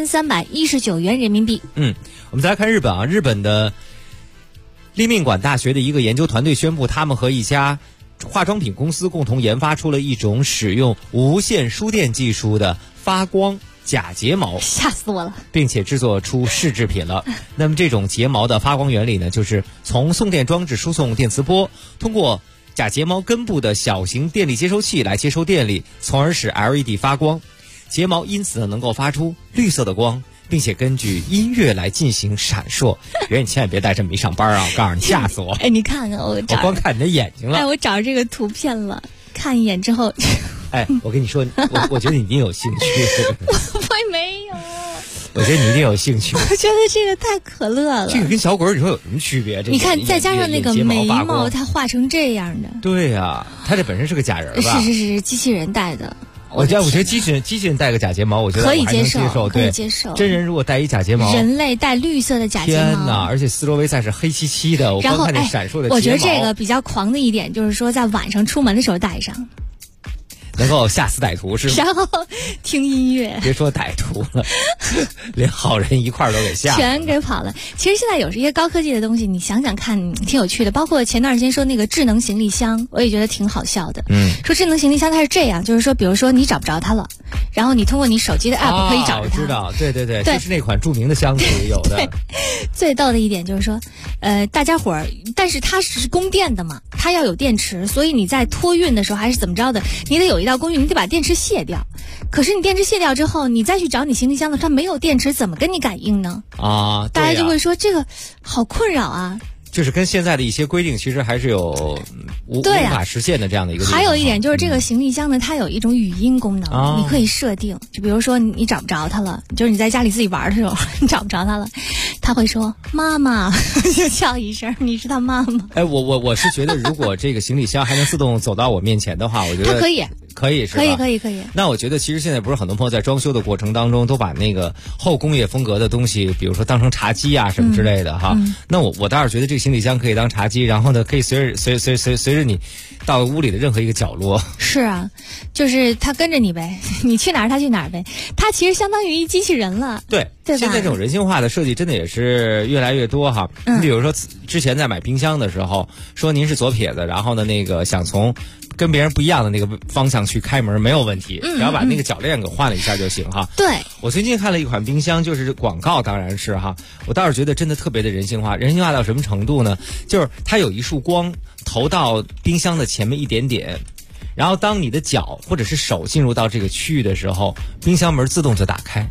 1319元人民币。 我们再来看日本啊，日本的立命馆大学的一个研究团队宣布，他们和一家化妆品公司共同研发出了一种使用无线输电技术的发光假睫毛， 吓死我了， 并且制作出试制品了。那么这种睫毛的发光原理呢，就是从送电装置输送电磁波，通过假睫毛根部的小型电力接收器来接收电力，从而使 LED 发光。睫毛因此呢能够发出绿色的光，并且根据音乐来进行闪烁。你千万别带这么一上班啊！我告诉你，吓死我！ 你看看我光看你的眼睛了。 我找着这个图片了，看一眼之后， 我跟你说，我觉得你一定有兴趣。 我没有。 我觉得你一定有兴趣。 我觉得这个太可乐了。 这个跟小鬼你说有什么区别？ 你看，再加上那个眉毛，它画成这样的。 对呀，它这本身是个假人吧？ 是机器人戴的。 我觉得机器人戴个假睫毛，我觉得可以接受， 可以接受。 真人如果戴一假睫毛， 人类戴绿色的假睫毛， 天哪！而且四周围再是黑漆漆的，我光看见闪烁的睫毛。 我觉得这个比较狂的一点就是说，在晚上出门的时候戴上。 能够吓死歹徒是吗？ 然后听音乐， 别说歹徒了，连好人一块儿都给吓， 全给跑了。其实现在有这些高科技的东西，你想想看，挺有趣的。包括前段时间说那个智能行李箱，我也觉得挺好笑的。说智能行李箱它是这样，就是说，比如说你找不着它了，然后你通过你手机的 app 可以找着它。 我知道，对，就是那款著名的箱子里有的。 最逗的一点就是说，大家伙儿，但是它是供电的嘛，它要有电池，所以你在托运的时候还是怎么着的，你得有一道工具，你得把电池卸掉。可是你电池卸掉之后，你再去找你行李箱的，它没有电池，怎么跟你感应呢？大家就会说这个好困扰啊。 就是跟现在的一些规定其实还是有无法实现的这样的一个地方。 还有一点就是这个行李箱呢，它有一种语音功能，你可以设定，就比如说你找不着它了，就是你在家里自己玩的时候你找不着它了，它会说妈妈，就叫一声，你是他妈妈。 我是觉得如果这个行李箱还能自动走到我面前的话，我觉得它可以是吧？可以。 那我觉得其实现在不是很多朋友在装修的过程当中都把那个后工业风格的东西，比如说当成茶几啊什么之类的哈。那我倒是觉得这个行李箱可以当茶几，然后呢可以随着你到屋里的任何一个角落。 是啊，就是它跟着你呗，你去哪儿它去哪儿呗。它其实相当于一机器人了。对吧？ 现在这种人性化的设计真的也是越来越多哈。你比如说之前在买冰箱的时候，说您是左撇子，然后呢那个想从跟别人不一样的那个方向去开门没有问题，只要把那个铰链给换了一下就行哈。 对， 我最近看了一款冰箱，就是广告当然是哈，我倒是觉得真的特别的人性化。人性化到什么程度呢？就是它有一束光投到冰箱的前面一点点，然后当你的脚或者是手进入到这个区域的时候，冰箱门自动就打开。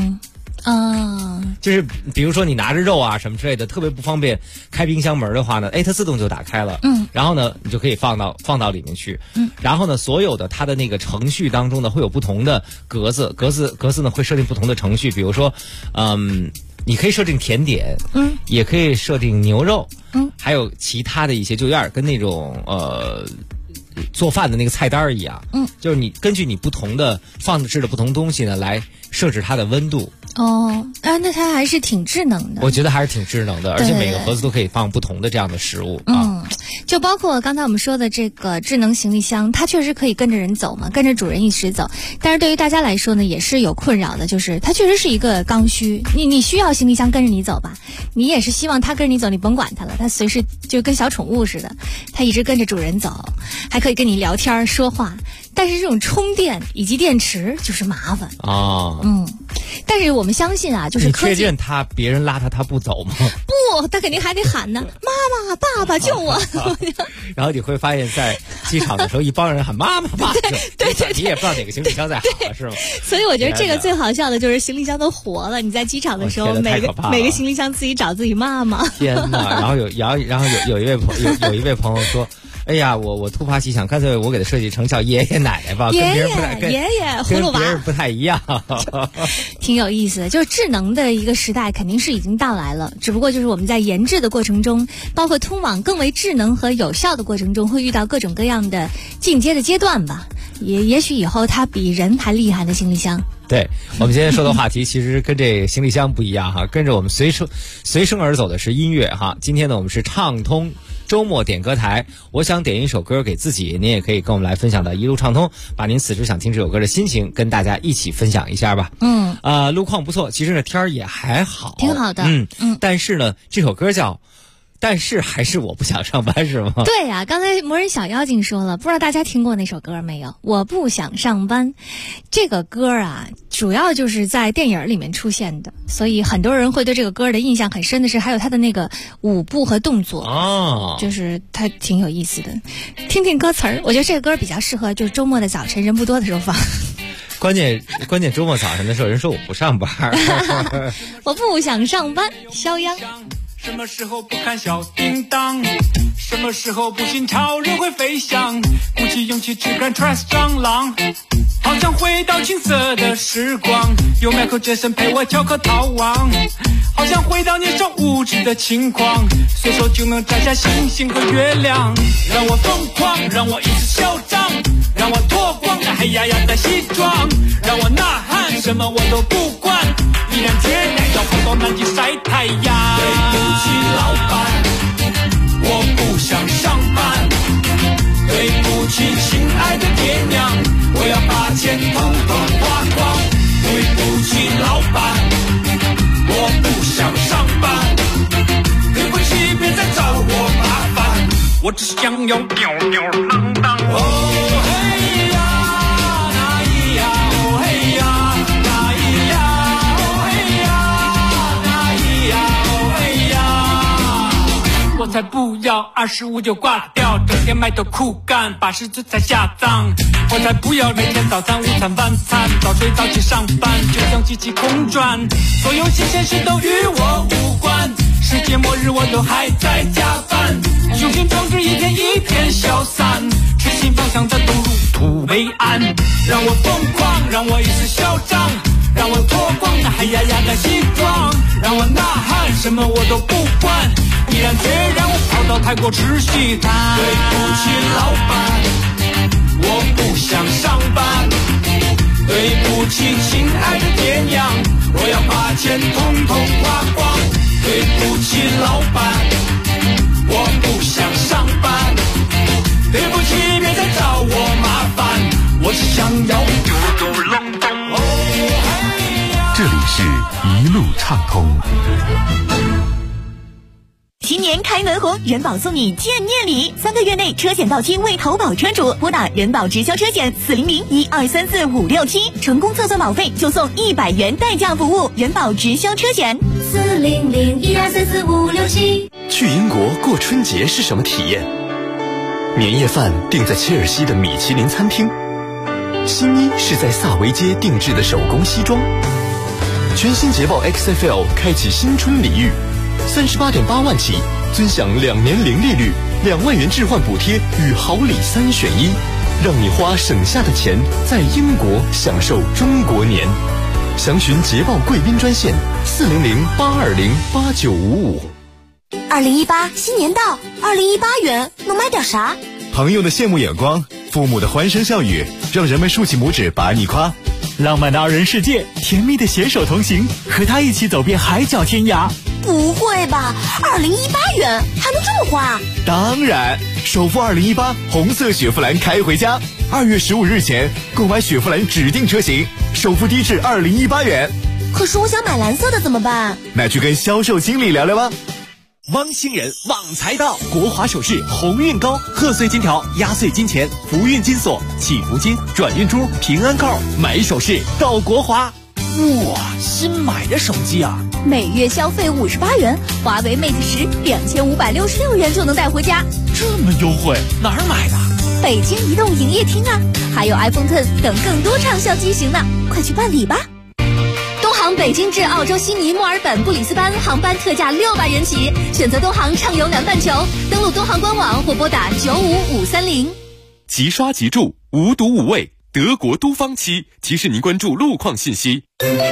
就是比如说你拿着肉啊什么之类的，特别不方便开冰箱门的话呢，它自动就打开了。然后呢，你就可以放到里面去。然后呢，所有的它的那个程序当中呢，会有不同的格子呢会设定不同的程序，比如说，你可以设定甜点，也可以设定牛肉，还有其他的一些，就有点跟那种做饭的那个菜单一样，就是你根据你不同的放置的不同东西呢，来设置它的温度。 那它还是挺智能的。 我觉得还是挺智能的，而且每个盒子都可以放不同的这样的食物。 就包括刚才我们说的这个智能行李箱，它确实可以跟着人走嘛，跟着主人一起走。但是对于大家来说呢，也是有困扰的，就是它确实是一个刚需。你需要行李箱跟着你走吧，你也是希望它跟着你走，你甭管它了，它随时就跟小宠物似的，它一直跟着主人走，还可以跟你聊天说话。 但是这种充电以及电池就是麻烦啊。 但是我们相信啊，就是你确认别人拉他不走吗？ 不，他肯定还得喊呢，妈妈、爸爸救我。 然后你会发现在机场的时候，一帮人喊妈妈爸， 对， 你也不知道哪个行李箱在喊了，是吗？ 所以我觉得这个最好笑的就是行李箱都活了。你在机场的时候，每个行李箱自己找自己妈妈。 天哪！然后有一位朋友说。哎呀，我突发奇想，干脆我给他设计成叫爷爷奶奶吧， 爷爷跟别人不太一样， 挺有意思的。就是智能的一个时代肯定是已经到来了，只不过就是我们在研制的过程中，包括通往更为智能和有效的过程中，会遇到各种各样的进阶的阶段吧。也许以后它比人还厉害的行李箱。 对，我们今天说的话题其实跟这行李箱不一样哈，跟着我们随声而走的是音乐哈。今天呢，我们是畅通周末点歌台，我想点一首歌给自己，您也可以跟我们来分享的一路畅通，把您此时想听这首歌的心情跟大家一起分享一下吧。路况不错，其实呢天儿也还好， 挺好的。 但是呢，这首歌叫。但是还是我不想上班是吗？ 对呀，刚才魔人小妖精说了，不知道大家听过那首歌没有？我不想上班，这个歌啊，主要就是在电影里面出现的，所以很多人会对这个歌的印象很深的是，还有它的那个舞步和动作就是它挺有意思的。听听歌词儿，我觉得这个歌比较适合就是周末的早晨人不多的时候放。 关键周末早晨的时候，人说我不上班， 我不想上班，肖央。 什么时候不看小叮当？什么时候不信超人会飞翔？鼓起勇气去看 Trust 蟑螂，好想回到青涩的时光，有 Michael Jackson 陪我翘课逃亡，好想回到年少无知的轻狂，随手就能摘下星星和月亮。让我疯狂，让我一直嚣张，让我脱光那黑压压的西装，让我呐喊，什么我都不管，毅然决然要跑到南极晒太阳。对不起老板，我不想上班，对不起亲爱的爹娘，我要把钱统统花光。对不起老板，我不想上班，对不起别再找我麻烦，我只想要吊吊郎当。哦嘿呀那咿呀哦嘿呀那咿呀哦嘿呀那咿呀哦嘿呀，我才不要25就挂掉，整天埋头苦干把柿子才下葬。我才不要每天早餐午餐晚餐早睡早起上班，就像机器空转，所有新鲜事都与我无关，世界末日我都还在加班，雄心壮志一天一天消散，痴心妄想的都入土为安。让我疯狂，让我一时嚣张，让我脱光那黑压压的西装，让我呐喊，什么我都不管，毅然决然我跑到泰国吃西餐。对不起老板，我不想上班，对不起亲爱的爹娘，我要把钱统统花光。对不起老板，我不想上班，对不起别再找我麻烦，我只想要嘟嘟隆咚。 这里是一路畅通。 新年开门红，人保送你见面礼，3个月内车险到期为投保车主，拨打人保直销车险400-1234-567，成功测算保费就送100元代驾服务。人保直销车险400-1234-567。 去英国过春节是什么体验？年夜饭订在切尔西的米其林餐厅，新衣是在萨维街定制的手工西装。全新捷豹 XFL 开启新春礼遇，38.8万起，尊享2年零利率，2万元置换补贴与好礼3选1，让你花省下的钱在英国享受中国年。详询捷豹贵宾专线400-820-8955。 2018新年到，2018元能买点啥？ 朋友的羡慕眼光，父母的欢声笑语，让人们竖起拇指把你夸。 浪漫的2人世界，甜蜜的携手同行，和他一起走遍海角天涯。 不会吧，2018元还能这么花？ 当然，首付2018红色雪佛兰开回家，2月15日前购买雪佛兰指定车型，首付低至2018元。 可是我想买蓝色的怎么办？ 那去跟销售经理聊聊吧。 汪星人旺财到，国华首饰鸿运高，贺岁金条、压岁金钱、福运金锁、祈福金、转运珠、平安扣，买首饰到国华。 哇，新买的手机啊！ 每月消费58元，华为 Mate 10 2566元就能带回家， 这么优惠，哪儿买的？ 北京移动营业厅啊，还有 iPhone X 等更多畅销机型呢，快去办理吧！东航北京至澳洲悉尼、墨尔本、布里斯班航班特价600元起，选择东航畅游南半球，登录东航官网或拨打95530。 即刷即住，无毒无味，德国都方漆提示您关注路况信息。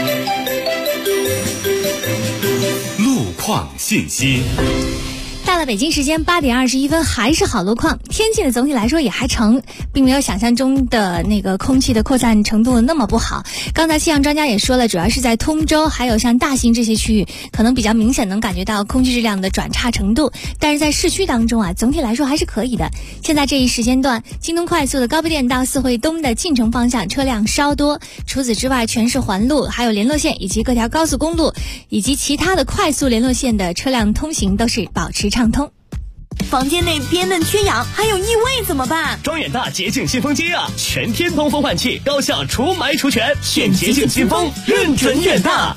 路况信息。 到了北京时间8点21分，还是好路况，天气呢总体来说也还成，并没有想象中的那个空气的扩散程度那么不好。刚才气象专家也说了，主要是在通州还有像大兴这些区域，可能比较明显能感觉到空气质量的转差程度，但是在市区当中啊，总体来说还是可以的。现在这一时间段，京东快速的高碑店到四惠东的进城方向车辆稍多，除此之外，全市环路还有联络线以及各条高速公路以及其他的快速联络线的车辆通行都是保持畅通。 房间内憋闷缺氧还有异味怎么办？ 找远大洁净新风机啊，全天通风换气，高效除霾除醛，选洁净新风，认准远大。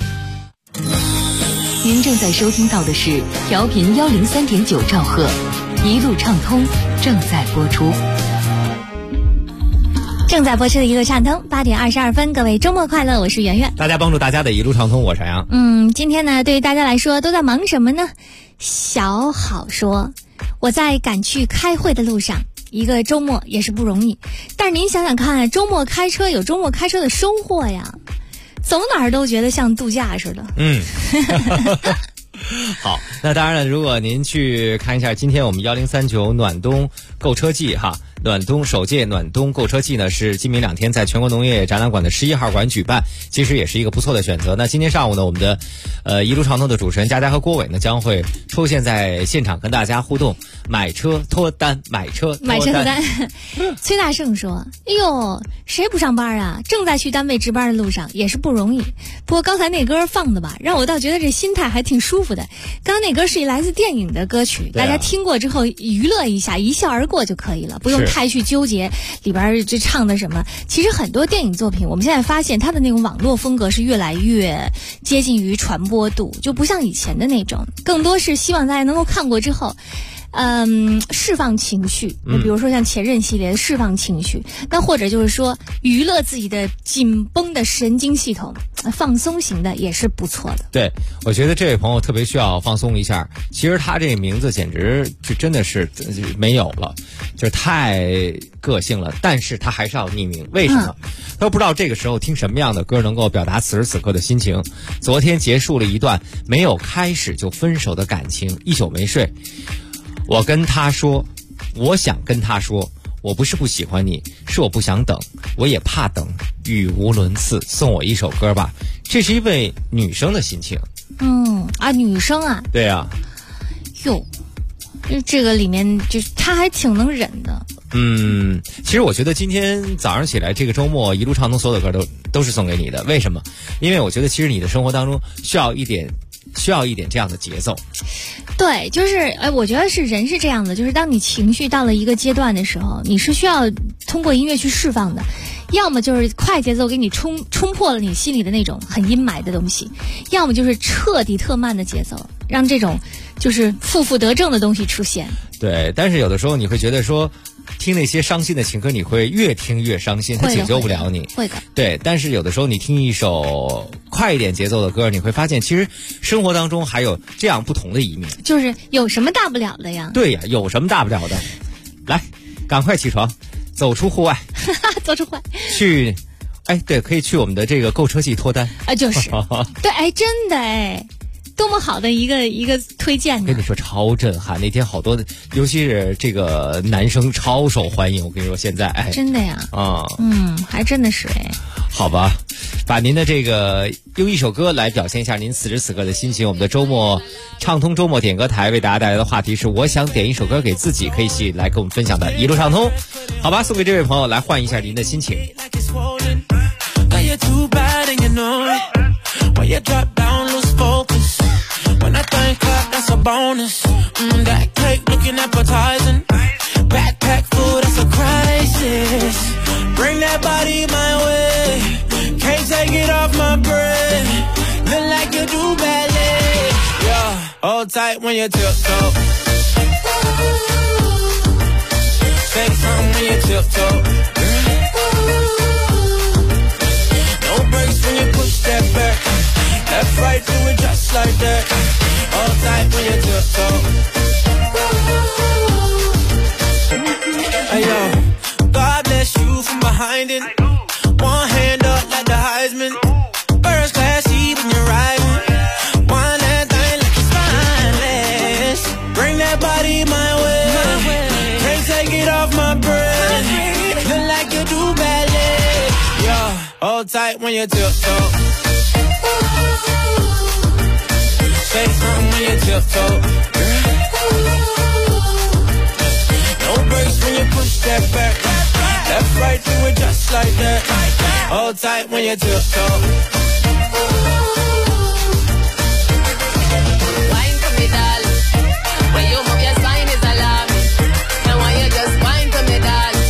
您正在收听到的是调频103.9兆赫，一路畅通正在播出。 正在播出的一路畅通，8点22分，各位周末快乐，我是圆圆。 大家帮助大家的一路畅通，我是杨。 今天呢，对于大家来说都在忙什么呢？小好说，我在赶去开会的路上，一个周末也是不容易。但是您想想看，周末开车有周末开车的收获呀，走哪儿都觉得像度假似的。 好，那当然了，如果您去看一下今天我们1039暖冬购车季哈，暖冬首届暖冬购车季呢是今明2天在全国农业展览馆的11号馆举办，其实也是一个不错的选择。那今天上午呢，我们的一路畅通的主持人佳佳和郭伟呢将会出现在现场跟大家互动，买车脱单，买车脱单。 崔大胜说：“哎呦，谁不上班啊？正在去单位值班的路上也是不容易。不过刚才那歌放的吧，让我倒觉得这心态还挺舒服的。刚刚那歌是来自电影的歌曲，大家听过之后娱乐一下，一笑而过就可以了，不用太去纠结里边这唱的什么。其实很多电影作品，我们现在发现它的那种网络风格是越来越接近于传播度，就不像以前的那种，更多是希望大家能够看过之后释放情绪，比如说像前任系列的释放情绪，那或者就是说娱乐自己的紧绷的神经系统，放松型的也是不错的。 对，我觉得这位朋友特别需要放松一下。其实他这名字简直就真的是没有了，就是太个性了，但是他还是要匿名。为什么？都不知道这个时候听什么样的歌能够表达此时此刻的心情。昨天结束了一段没有开始就分手的感情，一宿没睡。我跟他说，我想跟他说，我不是不喜欢你，是我不想等，我也怕等，语无伦次，送我一首歌吧。这是一位女生的心情。 女生啊。 对啊。 哟，这个里面就是她还挺能忍的。 其实我觉得今天早上起来这个周末一路畅通所有的歌都是送给你的。为什么？因为我觉得其实你的生活当中需要一点这样的节奏。 对，就是我觉得是人是这样的，就是当你情绪到了一个阶段的时候，你是需要通过音乐去释放的，要么就是快节奏给你冲破了你心里的那种很阴霾的东西，要么就是彻底特慢的节奏，让这种就是负得正的东西出现。 对，但是有的时候你会觉得说听那些伤心的情歌，你会越听越伤心，它解救不了你。 会的。 对，但是有的时候你听一首快一点节奏的歌，你会发现其实生活当中还有这样不同的一面。 就是有什么大不了的呀？ 对呀，有什么大不了的？来，赶快起床，走出户外。 走出户外。 去，对，可以去我们的这个购车季脱单。 就是。对，真的多么好的一个推荐呢！ 跟你说超震撼，那天好多的，尤其是这个男生超受欢迎。我跟你说，现在真的呀，还真的是好吧，把您的这个用一首歌来表现一下您此时此刻的心情。我们的周末畅通周末点歌台为大家带来的话题是：我想点一首歌给自己，可以来跟我们分享的一路畅通。好吧，送给这位朋友来换一下您的心情。 When I think clap, that's a bonus. That cake looking appetizing. Backpack food, that's a crisis. Bring that body my way. Can't take it off my breath. Look like you do ballet. Yeah, hold tight when you tiptoe. Say something when you tiptoe. No breaks when you push that back. Left, right, do it just like that. Hold tight when you tiptoe. Hey yo, God bless you from behind it. One hand up like the Heisman. First class seat when you're riding. One that thing like it's spineless. Bring that body my way. Can't take it off my breath. Look like you do ballet. Yo, hold tight when you tiptoe. Say something when you tiptoe. No breaks when you push that back. Left, right, do it just like that. Hold tight when you tiptoe. Wine for me, darling. When you move your spine is alarming. And when you just wine for me, darling.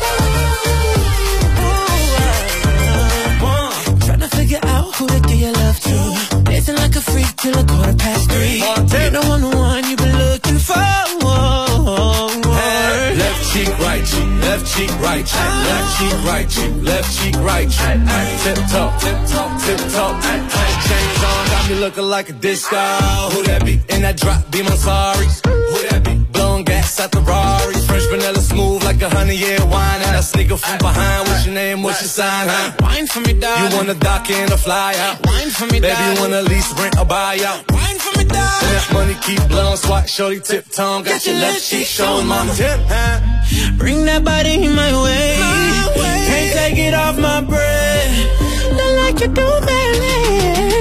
Tryna figure out who to give your love to. Dancing like a freak till 3:15. You're the one you've been looking for. Left cheek, right cheek, left cheek, right cheek, left cheek, right cheek, left cheek, right cheek. Tip top, tip top, tip top. Chains on, got me looking like a disco. Who that be? In that drop beam, I'm sorry. Who that be? Blowing gas at the Rari. Fresh vanilla smooth like 100-year wine. And I sneak up from behind. What's your name? What's your sign? Huh? Wine for me, darling. You wanna dock in or fly out? Wine for me, baby, darling. you wanna lease, rent or buy out? Wine for me, darling. And that money keep blowing, swat, shorty, tip tongue. Got your left cheek showing, mama. Tip, huh? Bring that body my way. Can't take it off my breath. Look like you do ballet.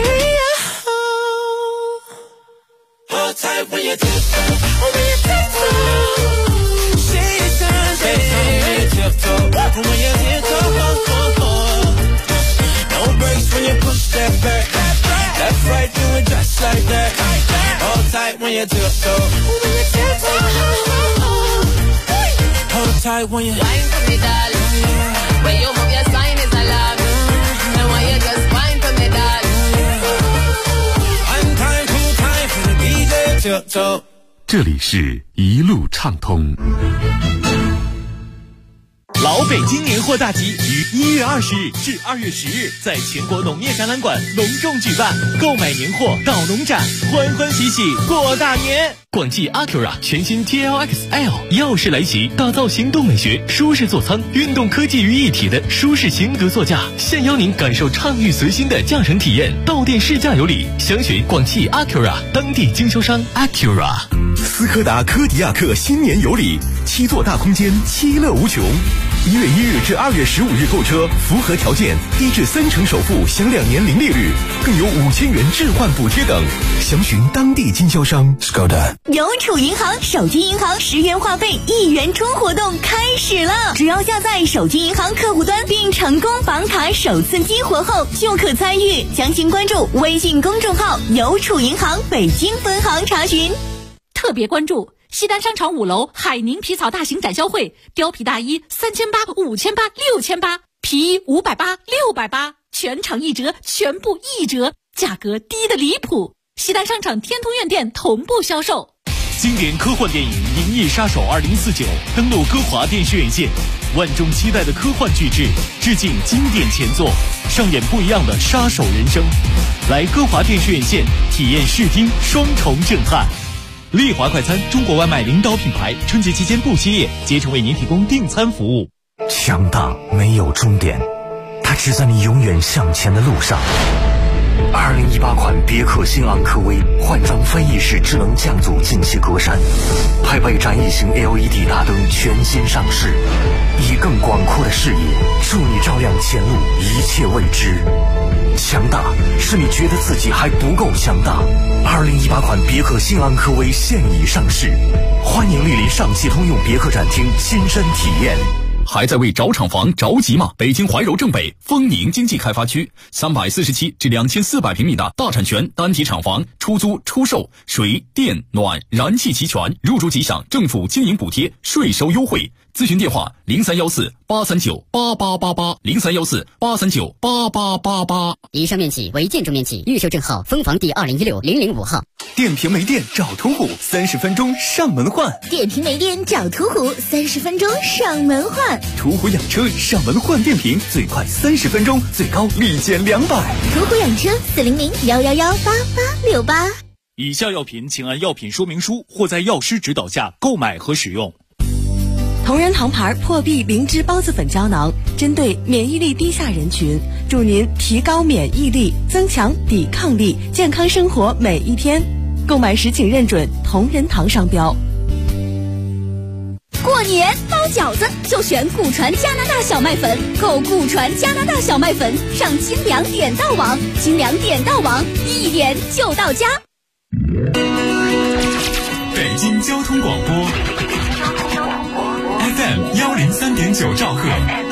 Hold tight when you tiptoe. When you tiptoe. Say something when you tiptoe. When you tiptoe. No breaks when you push that back. Left, right, do it just like that. Hold tight when you tiptoe. When you tiptoe. Hold tight when you wine for me, darling. When you move your spine is alarming. And when you just wine for me, darling. One time, two time for the DJ tiptoe. 这里是一路畅通。 老北京年货大集于1月20日至2月10日在全国农业展览馆隆重举办，购买年货到农展，欢欢喜喜过大年。 广汽 Acura 全新 TLX-L 耀世来袭，打造行动美学、舒适座舱、运动科技于一体的舒适型格座驾，现邀您感受畅御随心的驾乘体验，到店试驾有礼。详询广汽 Acura 当地经销商 Acura。 斯柯达柯迪亚克新年有礼，7座大空间，其乐无穷。1月1日至2月15日购车，符合条件，低至30%首付，享2年零利率，更有5000元置换补贴等。详询当地经销商。Skoda。 邮储银行手机银行10元话费1元充活动开始了，只要下载手机银行客户端并成功绑卡首次激活后，就可参与。详情关注微信公众号邮储银行北京分行查询。 特别关注西单商场5楼海宁皮草大型展销会，貂皮大衣3800、5800、6800，皮衣580、680，全场1折，全部1折，价格低的离谱。西单商场天通苑店同步销售。 经典科幻电影《银翼杀手2049》登陆歌华电视院线，万众期待的科幻巨制，致敬经典前作，上演不一样的杀手人生。来歌华电视院线体验视听双重震撼。丽华快餐，中国外卖领导品牌，春节期间不歇业，竭诚为您提供订餐服务。 强大没有终点，它只在你永远向前的路上。2018款别克新昂科威换装飞翼式智能降阻进气格栅，配备展翼型 LED 大灯全新上市，以更广阔的视野助你照亮前路一切未知。强大是你觉得自己还不够强大。2018款别克新昂科威现已上市，欢迎莅临上汽通用别克展厅亲身体验。 还在为找厂房着急吗？北京怀柔正北丰宁经济开发区347至2400平米的大产权单体厂房，出租出售，水电暖燃气齐全，入住即享政府经营补贴，税收优惠。咨询电话0314-839-8888，0314-839-8888。 以上面积为建筑面积，预售证号风房第2016-005号。 电瓶没电找途虎，30分钟上门换。 电瓶没电找途虎，30分钟上门换。 途虎养车上门换电瓶，最快30分钟，最高立减200。 途虎养车400-111-8868。 以下药品请按药品说明书或在药师指导下购买和使用。 同仁堂牌破壁灵芝孢子粉胶囊，针对免疫力低下人群，助您提高免疫力，增强抵抗力，健康生活每一天。购买时请认准同仁堂商标。 过年包饺子就选古传加拿大小麦粉，购古传加拿大小麦粉上精粮点到网，精粮点到网，一点就到家。 北京交通广播 FM 103.9兆赫，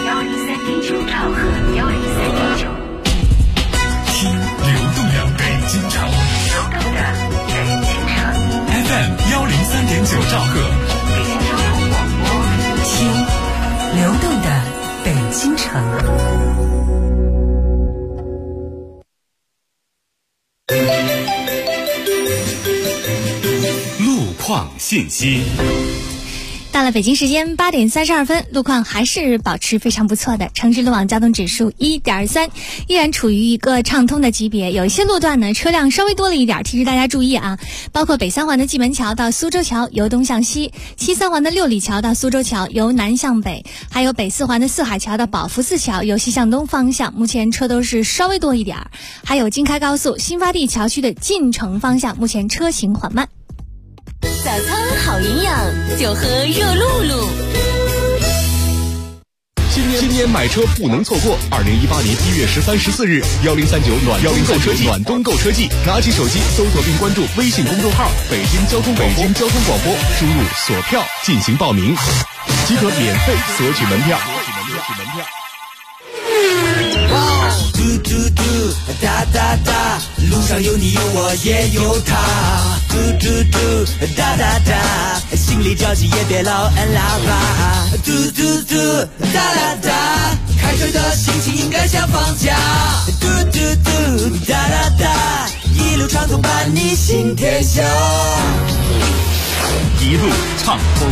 听流动的北京城。FM 103.9兆赫， 听流动的北京城。 路况信息。 到了北京时间8点32分，路况还是保持非常不错的，城市路网交通指数1.3，依然处于一个畅通的级别。有一些路段呢，车辆稍微多了一点，提示大家注意啊，包括北3环的蓟门桥到苏州桥由东向西，西3环的六里桥到苏州桥由南向北，还有北4环的四海桥到宝福寺桥由西向东方向，目前车都是稍微多一点。还有京开高速新发地桥区的进城方向，目前车行缓慢。 早餐好营养，就喝热露露。 今年买车不能错过！2018年1月13、14日，1039暖冬购车季，拿起手机搜索并关注微信公众号“北京交通广播”，输入索票进行报名，即可免费索取门票。 嘟嘟嘟，哒哒哒，路上有你有我也有他。嘟嘟嘟，哒哒哒，心里着急也别老按喇叭。嘟嘟嘟，哒哒哒，开车的心情应该像放假。嘟嘟嘟，哒哒哒，一路畅通伴你行天下， 一路畅通。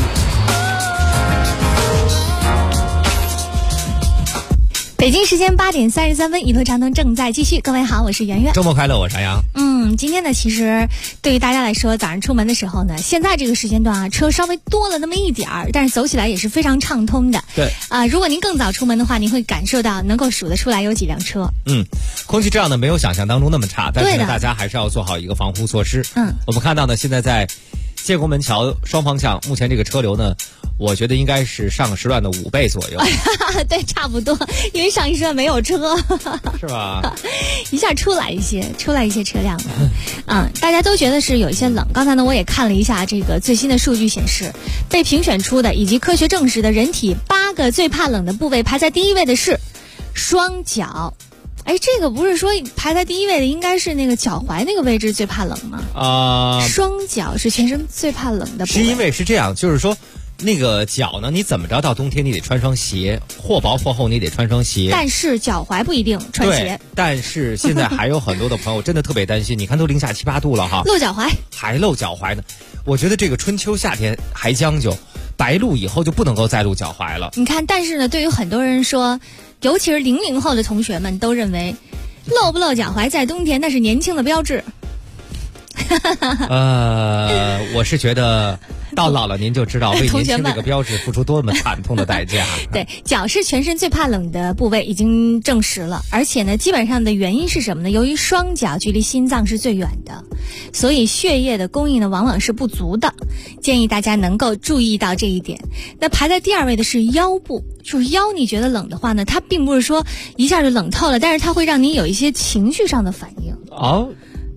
北京时间8点33分，一路畅通正在继续。各位好，我是圆圆。 周末快乐，我是杨洋。 今天呢，其实对于大家来说，早上出门的时候呢，现在这个时间段啊，车稍微多了那么一点儿，但是走起来也是非常畅通的。 对如果您更早出门的话，您会感受到能够数得出来有几辆车。 空气质量呢没有想象当中那么差，但是呢大家还是要做好一个防护措施。我们看到呢，现在在建国门桥双方向，目前这个车流呢，我觉得应该是上个时段的5倍左右。 对，差不多，因为上一时段没有车， 是吧？ 一下出来一些车辆了。大家都觉得是有一些冷。刚才呢，我也看了一下这个最新的数据显示，被评选出的以及科学证实的人体8个最怕冷的部位，排在第1位的是双脚。这个不是说排在第1位的应该是那个脚踝那个位置最怕冷吗？双脚是全身最怕冷的部位。 是因为是这样，就是说那个脚呢，你怎么着到冬天你得穿双鞋，或薄或厚你得穿双鞋， 但是脚踝不一定穿鞋。 但是现在还有很多的朋友真的特别担心，你看都零下7、8度了哈， 露脚踝还露脚踝呢。我觉得这个春秋夏天还将就，白露以后就不能够再露脚踝了。 你看，但是呢，对于很多人说，尤其是00后的同学们都认为，露不露脚踝在冬天那是年轻的标志。 我是觉得到老了您就知道为年轻这个标志付出多么惨痛的代价。 对，脚是全身最怕冷的部位，已经证实了。而且呢，基本上的原因是什么呢？由于双脚距离心脏是最远的，所以血液的供应呢往往是不足的。建议大家能够注意到这一点。那排在第2位的是腰部，就是腰你觉得冷的话呢，它并不是说一下就冷透了，但是它会让你有一些情绪上的反应。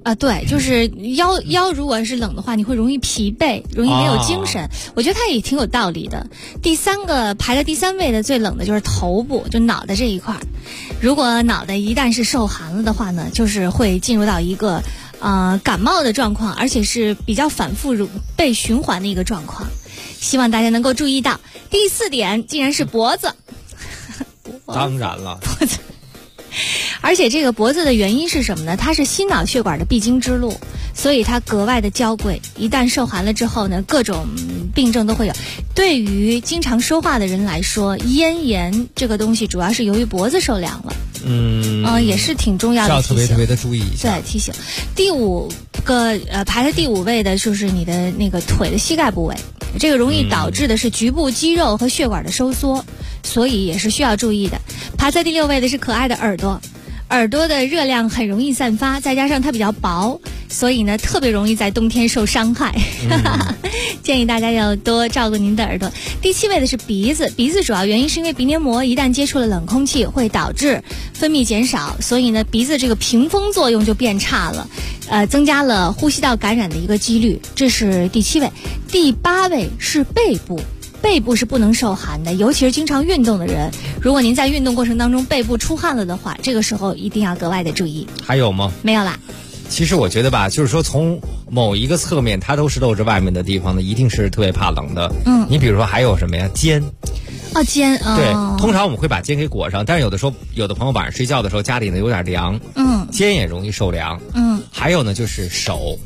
啊，对，就是腰如果是冷的话，你会容易疲惫，容易没有精神。我觉得它也挺有道理的。排在第三位的最冷的就是头部，就脑袋这一块。如果脑袋一旦是受寒了的话呢，就是会进入到一个感冒的状况，而且是比较反复被循环的一个状况。希望大家能够注意到。第4点竟然是脖子。 当然了， 脖子。而且这个脖子的原因是什么呢？它是心脑血管的必经之路，所以它格外的娇贵。一旦受寒了之后呢，各种病症都会有。对于经常说话的人来说，咽炎这个东西主要是由于脖子受凉了。也是挺重要的提醒， 要特别的注意一下。 对，提醒。第5个排在第5位的就是你的那个腿的膝盖部位，这个容易导致的是局部肌肉和血管的收缩，所以也是需要注意的。排在第6位的是可爱的耳朵。耳朵的热量很容易散发，再加上它比较薄，所以呢特别容易在冬天受伤害。建议大家要多照顾您的耳朵。第7位的是鼻子，鼻子主要原因是因为鼻黏膜一旦接触了冷空气会导致分泌减少，所以呢鼻子这个屏风作用就变差了，增加了呼吸道感染的一个几率。这是第7位。第8位是背部。背部是不能受寒的，尤其是经常运动的人，如果您在运动过程当中背部出汗了的话，这个时候一定要格外的注意。 还有吗？ 没有啦。 其实我觉得吧，就是说从某一个侧面它都是露着外面的地方呢，一定是特别怕冷的。你比如说还有什么呀？肩。 肩。 对，通常我们会把肩给裹上，但是有的时候有的朋友晚上睡觉的时候家里呢有点凉，肩也容易受凉。还有呢就是手。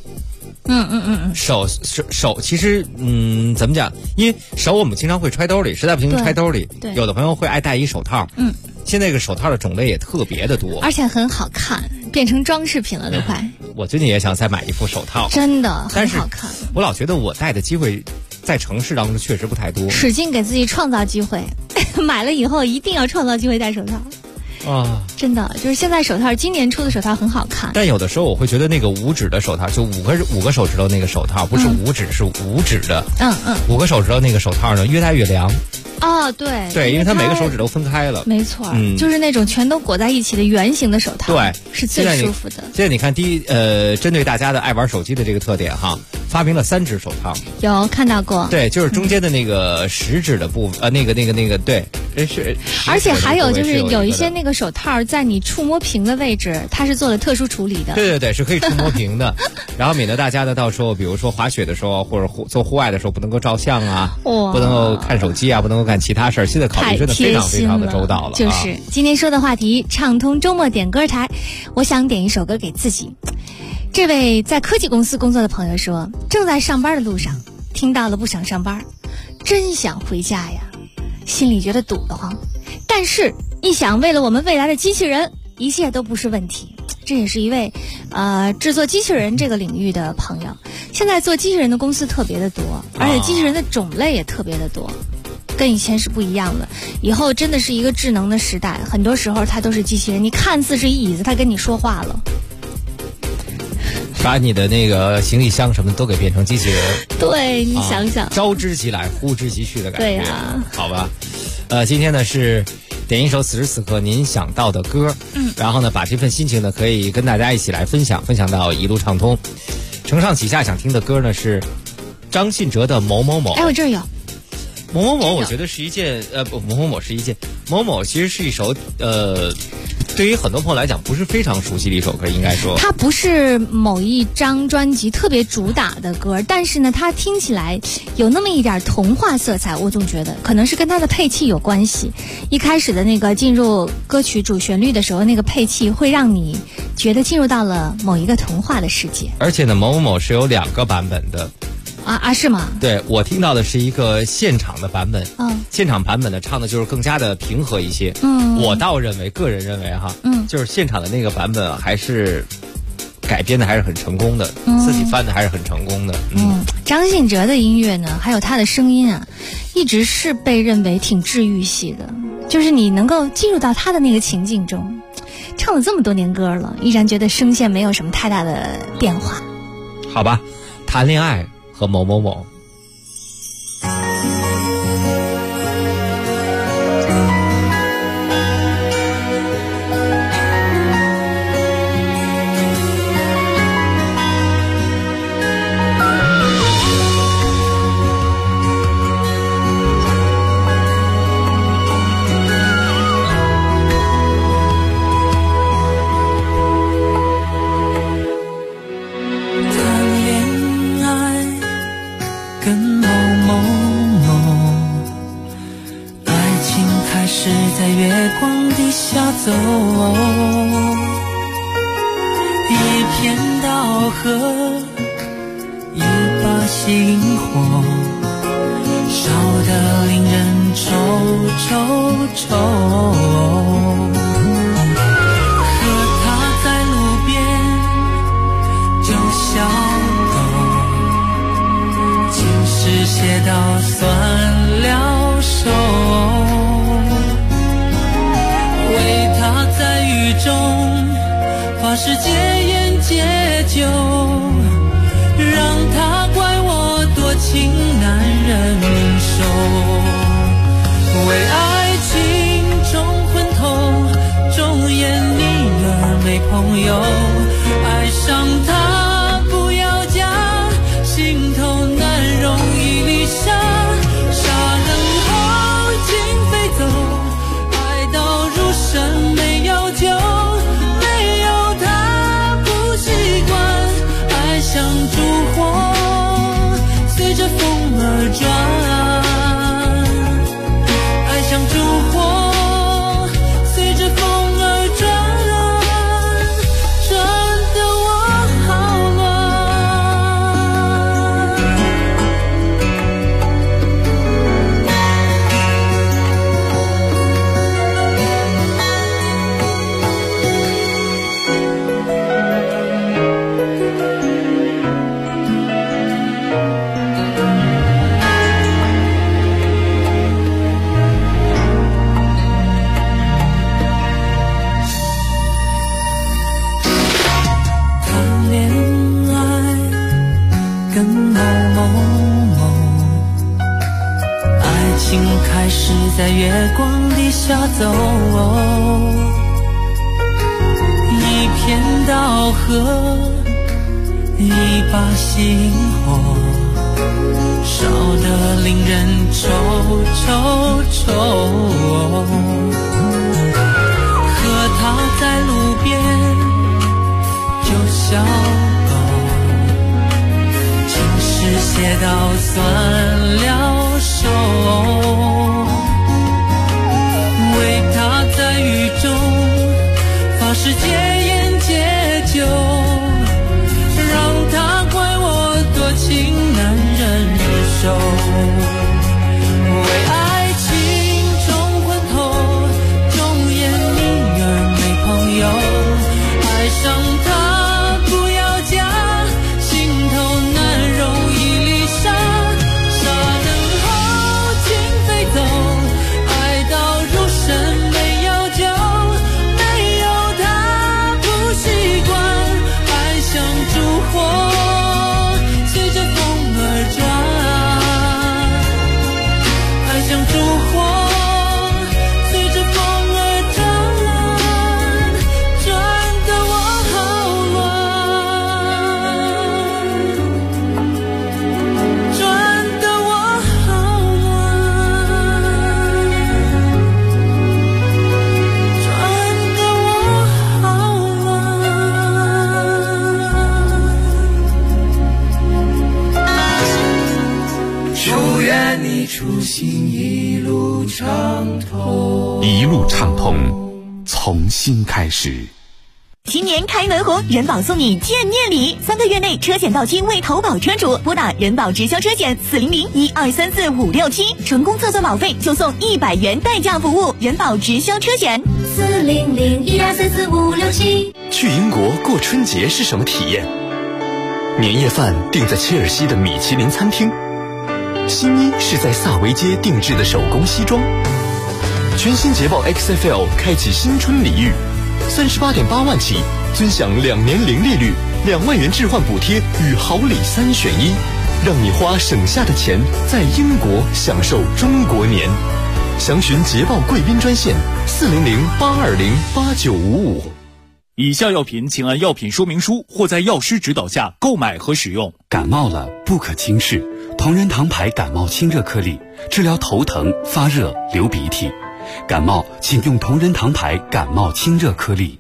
手其实怎么讲？因为手我们经常会揣兜里，实在不行揣兜里。 对， 有的朋友会爱戴一手套。现在这个手套的种类也特别的多， 而且很好看，变成装饰品了都快。 我最近也想再买一副手套， 真的很好看。 我老觉得我戴的机会在城市当中确实不太多， 使劲给自己创造机会。买了以后一定要创造机会戴手套。真的就是现在手套，今年出的手套很好看。 但有的时候我会觉得那个五指的手套，就五个手指头那个手套，不是五指，是五指的。5个手指头那个手套呢，越戴越凉。对，因为它每个手指都分开了。 没错，就是那种全都裹在一起的圆形的手套， 对， 是最舒服的。 现在你看，针对大家的爱玩手机的这个特点哈，发明了3指手套。 有看到过？ 对，就是中间的那个食指的部分，那个对，是。 而且还有就是有一些那个手套在你触摸屏的位置，它是做了特殊处理的。 对，是可以触摸屏的，然后免得大家呢到时候比如说滑雪的时候或者做户外的时候不能够照相啊，不能够看手机啊，不能够干其他事儿。现在考虑真的非常非常的周到了。 就是今天说的话题，畅通周末点歌台，我想点一首歌给自己。这位在科技公司工作的朋友说，正在上班的路上听到了不想上班，真想回家呀，心里觉得堵得慌，但是一想为了我们未来的机器人，一切都不是问题。这也是一位制作机器人这个领域的朋友。现在做机器人的公司特别的多，而且机器人的种类也特别的多，跟以前是不一样的。以后真的是一个智能的时代，很多时候它都是机器人，你看似是椅子，它跟你说话了， 把你的那个行李箱什么都给变成机器人。 对，你想想， 招之即来，呼之即去的感觉。 对呀， 好吧。今天呢是点一首此时此刻您想到的歌，然后呢把这份心情呢可以跟大家一起来分享到一路畅通。承上启下想听的歌呢是张信哲的某某某。 我这儿有某某某，我觉得是一件某某某是一件某某其实是一首对于很多朋友来讲不是非常熟悉的一首歌，应该说它不是某一张专辑特别主打的歌，但是呢它听起来有那么一点童话色彩，我总觉得可能是跟它的配器有关系。一开始的那个进入歌曲主旋律的时候，那个配器会让你觉得进入到了某一个童话的世界。 而且呢某某某是有2个版本的是吗？ 对，我听到的是一个现场的版本。现场版本呢唱的就是更加的平和一些。我倒认为，个人认为哈，就是现场的那个版本还是改编的还是很成功的，自己翻的还是很成功的。 张信哲的音乐呢，还有他的声音啊，一直是被认为挺治愈系的，就是你能够进入到他的那个情境中。唱了这么多年歌了，依然觉得声线没有什么太大的变化。 好吧，谈恋爱和某某某。 始在月光底下走，一片稻禾，一把星火，烧得令人愁愁愁。和他在路边就小狗，今世写到算了手，为他在雨中发誓戒烟戒酒，让他怪我多情难忍受，为爱情冲昏头，忠言逆耳没朋友，爱上他不要嫁，心头难容易离沙，杀人后竟飞走，爱到入神没有救，没有他不习惯，爱像烛火随着风儿转，爱像烛火随着风儿转，转得我好开始在月光底下走，一片稻禾，一把星火，烧得令人愁愁愁。和他在路边就小狗，今世写到算了手，为他在雨中发誓戒烟戒酒，让他怪我多情难忍受，为爱情冲昏头，忠言逆耳没朋友，爱上他不要嫁，心头难容易离沙，杀人后竟飞走，爱到入神没有救，没有他不习惯，爱像烛火随着风儿转，爱像烛火随着风儿转，转得我好乱，转得我好乱，转得我好乱。祝愿你出行一路畅通， 一路畅通，从新开始。 新年开门红，人保送你见面礼，3个月内车险到期未投保车主，拨打人保直销车险400-1234-567，成功测算保费就送100元代驾服务。人保直销车险 400-1234-567。 去英国过春节是什么体验？年夜饭订在切尔西的米其林餐厅，新衣是在萨维街定制的手工西装。全新捷豹 XFL 开启新春礼遇，38.8万起，尊享2年零利率，2万元置换补贴与好礼3选1，让你花省下的钱在英国享受中国年。详询捷豹贵宾专线400-820-8955。 以下药品请按药品说明书或在药师指导下购买和使用。 感冒了不可轻视，同仁堂牌感冒清热颗粒，治疗头疼、发热、流鼻涕。感冒请用同仁堂牌感冒清热颗粒。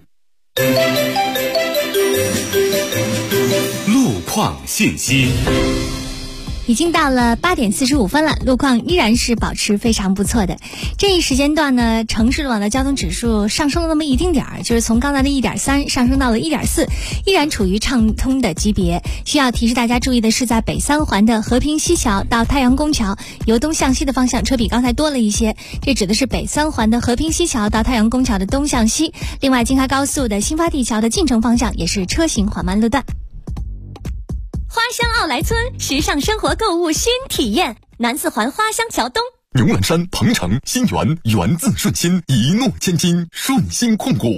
路况信息。 已经到了8点45分了，路况依然是保持非常不错的。这一时间段呢，城市路网的交通指数上升了那么一丁点儿，就是从刚才的1.3上升到了1.4，依然处于畅通的级别。需要提示大家注意的是，在北3环的和平西桥到太阳宫桥，由东向西的方向车比刚才多了一些，这指的是北3环的和平西桥到太阳宫桥的东向西。另外，京开高速的新发地桥的进城方向也是车行缓慢路段。 花乡奥莱村，时尚生活购物新体验，南4环花乡桥东。 牛栏山、鹏城、新源，源自顺心，一诺千金，顺心控股。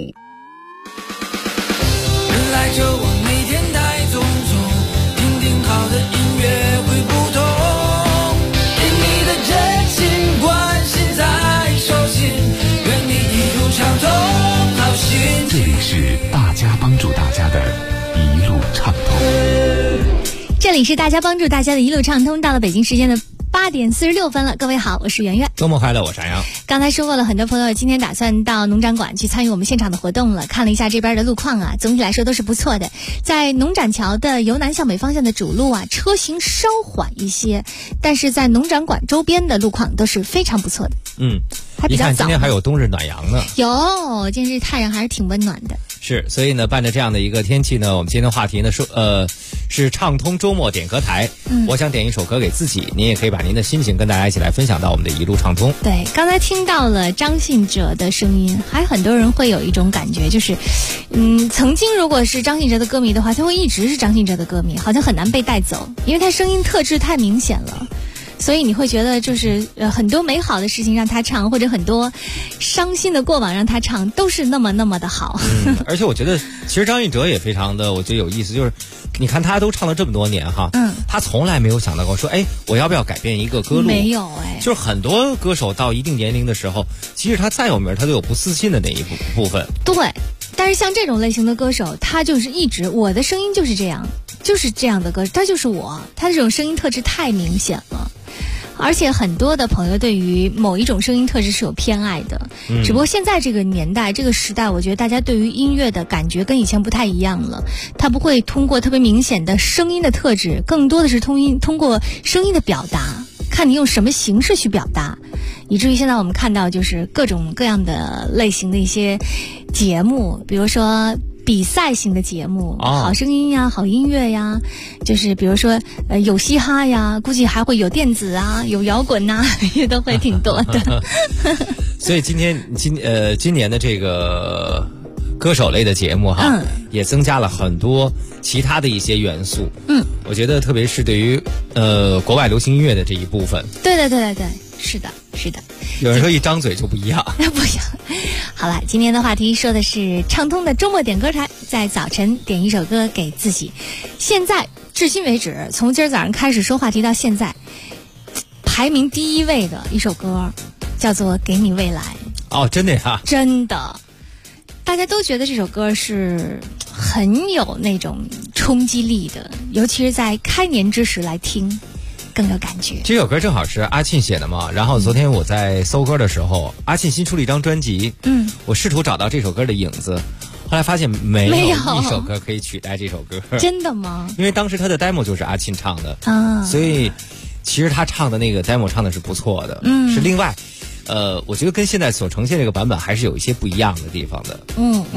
来就往每天带种种，听听好的音乐会不同，以你的真心关心在手心，愿你一路畅通，好心情。 这里是大家帮助大家的一路畅通。 这里是大家帮助大家的一路畅通，到了北京时间的8点46分了。各位好，我是圆圆。 周末快乐，我是安阳。 刚才说过了，很多朋友今天打算到农展馆去参与我们现场的活动了。看了一下这边的路况啊，总体来说都是不错的。在农展桥的由南向北方向的主路啊，车行稍缓一些，但是在农展馆周边的路况都是非常不错的。还比较早。 你看今天还有冬日暖阳呢。 有，今天这太阳还是挺温暖的。 是，所以呢，伴着这样的一个天气呢，我们今天的话题呢是畅通周末点歌台。我想点一首歌给自己，您也可以把您的心情跟大家一起来分享到我们的一路畅通。 对，刚才听到了张信哲的声音，还很多人会有一种感觉，就是曾经如果是张信哲的歌迷的话，他会一直是张信哲的歌迷，好像很难被带走，因为他声音特质太明显了。所以你会觉得就是很多美好的事情让他唱，或者很多伤心的过往让他唱，都是那么的好。 而且我觉得其实张信哲也非常的我觉得有意思，就是你看他都唱了这么多年哈，他从来没有想到过说我要不要改变一个歌路， 没有就是很多歌手到一定年龄的时候，即使他再有名，他都有不自信的那一部分。 对，但是像这种类型的歌手，他就是一直我的声音就是这样，就是这样的歌，他就是我，他这种声音特质太明显了。而且很多的朋友对于某一种声音特质是有偏爱的，只不过现在这个年代这个时代，我觉得大家对于音乐的感觉跟以前不太一样了，他不会通过特别明显的声音的特质，更多的是通过声音的表达，看你用什么形式去表达，以至于现在我们看到就是各种各样的类型的一些节目，比如说比赛型的节目，好声音呀，好音乐呀，就是比如说有嘻哈呀，估计还会有电子啊，有摇滚呐，也都会挺多的。 所以今年的这个歌手类的节目哈，也增加了很多其他的一些元素。我觉得特别是对于国外流行音乐的这一部分。 对，是的。 有人说一张嘴就不一样。 不行。好了，今天的话题说的是畅通的周末点歌台，在早晨点一首歌给自己。现在至今为止，从今儿早上开始说话题到现在，排名第1位的一首歌叫做《给你未来》。 哦，真的呀？ 真的，大家都觉得这首歌是很有那种冲击力的，尤其是在开年之时来听更有感觉。 这首歌正好是阿沁写的嘛，然后昨天我在搜歌的时候，阿沁新出了一张专辑，我试图找到这首歌的影子，后来发现没有一首歌可以取代这首歌。 真的吗？ 因为当时他的 demo 就是阿沁唱的所以其实他唱的那个 demo 唱的是不错的，是另外我觉得跟现在所呈现这个版本还是有一些不一样的地方的。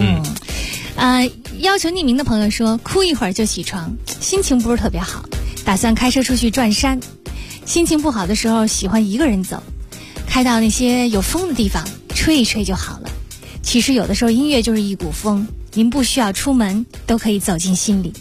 要求匿名的朋友说，哭一会儿就起床，心情不是特别好，打算开车出去转山，心情不好的时候喜欢一个人走，开到那些有风的地方吹一吹就好了。其实有的时候音乐就是一股风，您不需要出门都可以走进心里。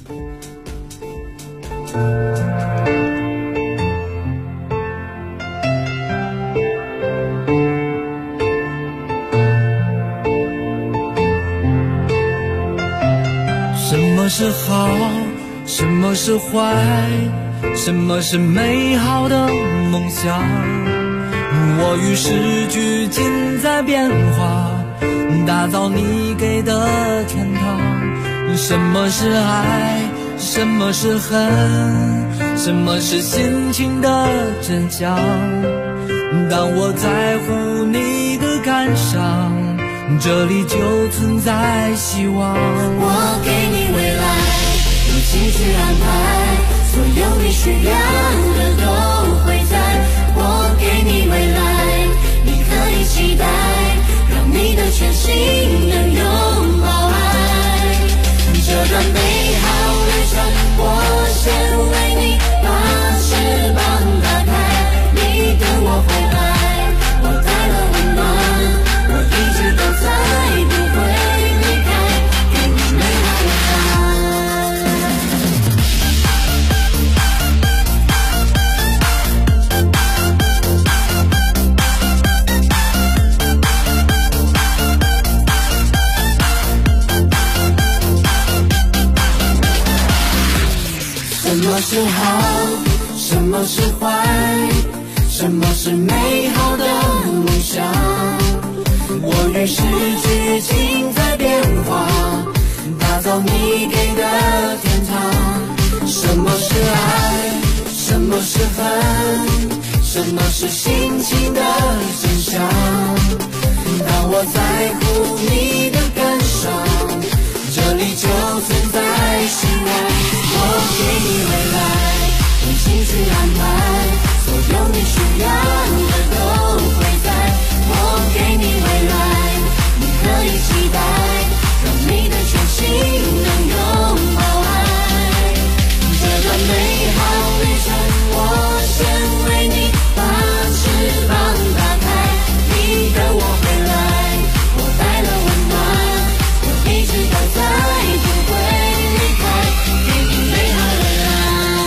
什么是好，什么是坏，什么是美好的梦想，我与世俱进在变化，打造你给的天堂。什么是爱，什么是恨，什么是心情的真相，当我在乎你的感伤，这里就存在希望。 我给你未来，用心去安排所有你需要的都会在，我给你未来，你可以期待，让你的全心能拥抱爱。这段美好旅程，我先为你把翅膀打开，你等我回来，我带了温暖，我一直都在，不会离开，给你美好的什么是好，什么是坏，什么是美好的梦想？我与时俱进在变化，打造你给的天堂。什么是爱，什么是恨，什么是心情的真相？当我在乎你的感伤，这里就存在希望。我给你未来，用心去安排，所有你需要的都会在。我给你未来，你可以期待，让你的全心能拥抱爱。这段美好旅程，我先为你把翅膀打开，你等我回来，我带了温暖，我一直都在，不会离开，给你美好的爱。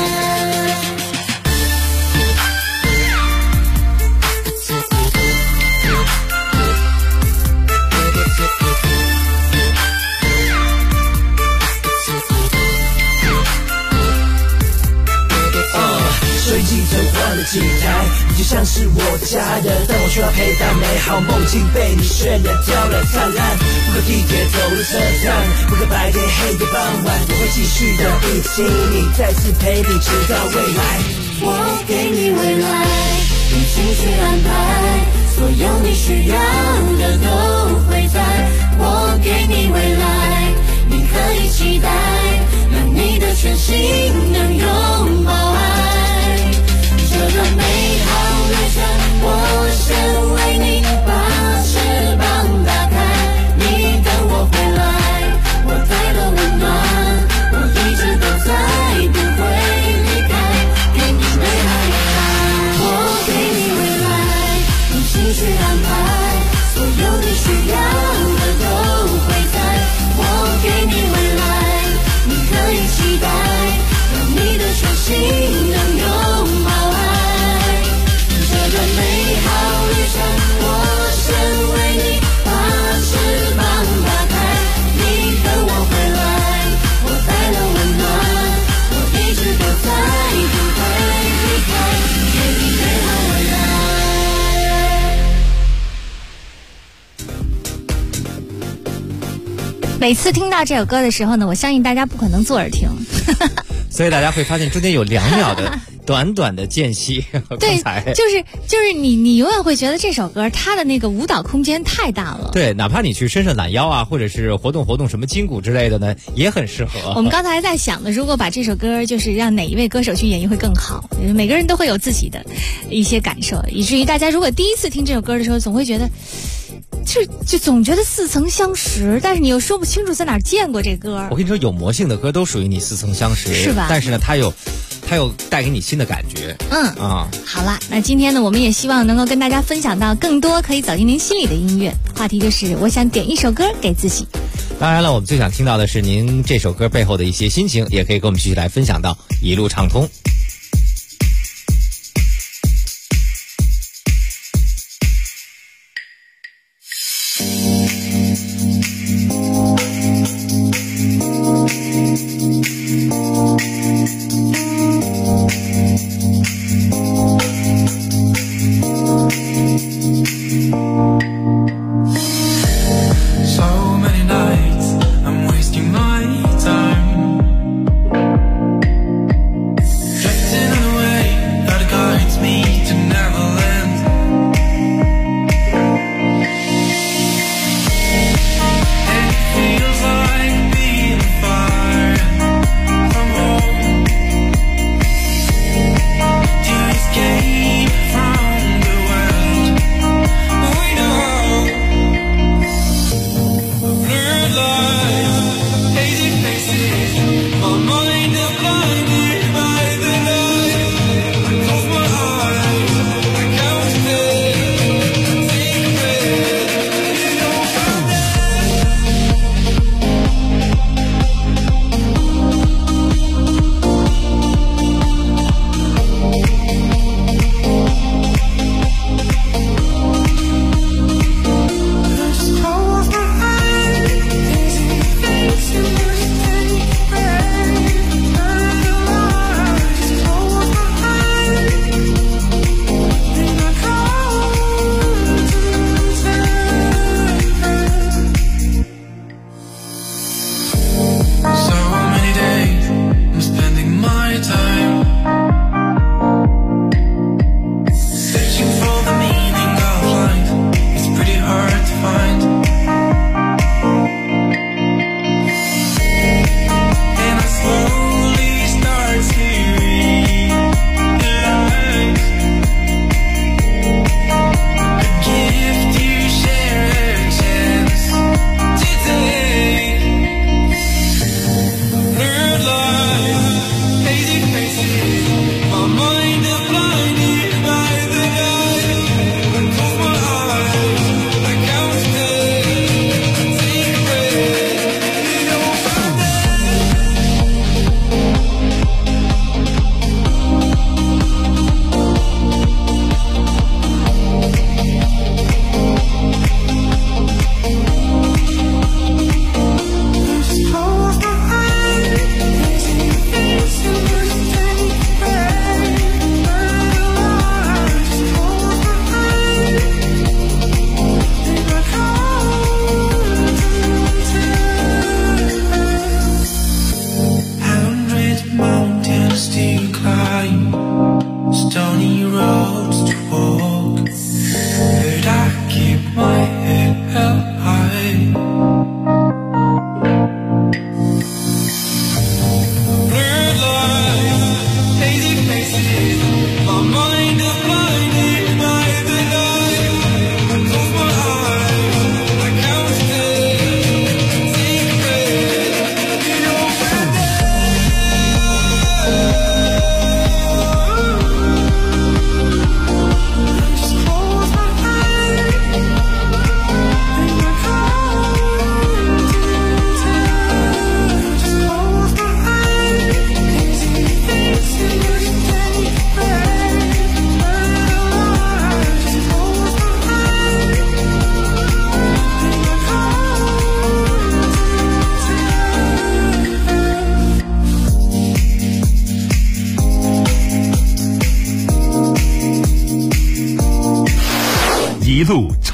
随即转换了几台，你就像是我的家人，但我却要陪伴美好梦境被你渲染雕染灿烂。不可地铁走入车站，不可白天黑夜傍晚，我会继续的一起你，再次陪你直到未来。 我给你未来，用心去安排，所有你需要的都会在。我给你未来，你可以期待，让你的全心能拥抱爱。这段美好旅程，我先为你把翅膀打开，你等我回来，我带了温暖，我一直都在，不会离开，给你美好的爱。我给你未来，用心去安排，所有你需要的都会在。我给你未来，你可以期待，让你的全心能拥抱爱。这段美好旅程，我先为你把翅膀打开，你等我回来，我带了温暖，我一直都在，不会离开，给你美好未来。每次听到这首歌的时候呢，我相信大家不可能坐着听， 所以大家会发现中间有2秒的短短的间隙和刚才。 对，就是你永远会觉得这首歌它的那个舞蹈空间太大了。 对，哪怕你去伸伸懒腰啊，或者是活动什么筋骨之类的呢，也很适合。 我们刚才还在想呢，如果把这首歌就是让哪一位歌手去演绎会更好，每个人都会有自己的一些感受，以至于大家如果第一次听这首歌的时候，总会觉得就总觉得似曾相识，但是你又说不清楚在哪儿见过这歌。 我跟你说，有魔性的歌都属于你似曾相识， 是吧？ 但是呢，它有带给你新的感觉。 好了，那今天呢，我们也希望能够跟大家分享到更多可以走进您心里的音乐。话题就是我想点一首歌给自己。 当然了，我们最想听到的是您这首歌背后的一些心情，也可以跟我们继续来分享到一路畅通。 Dreaming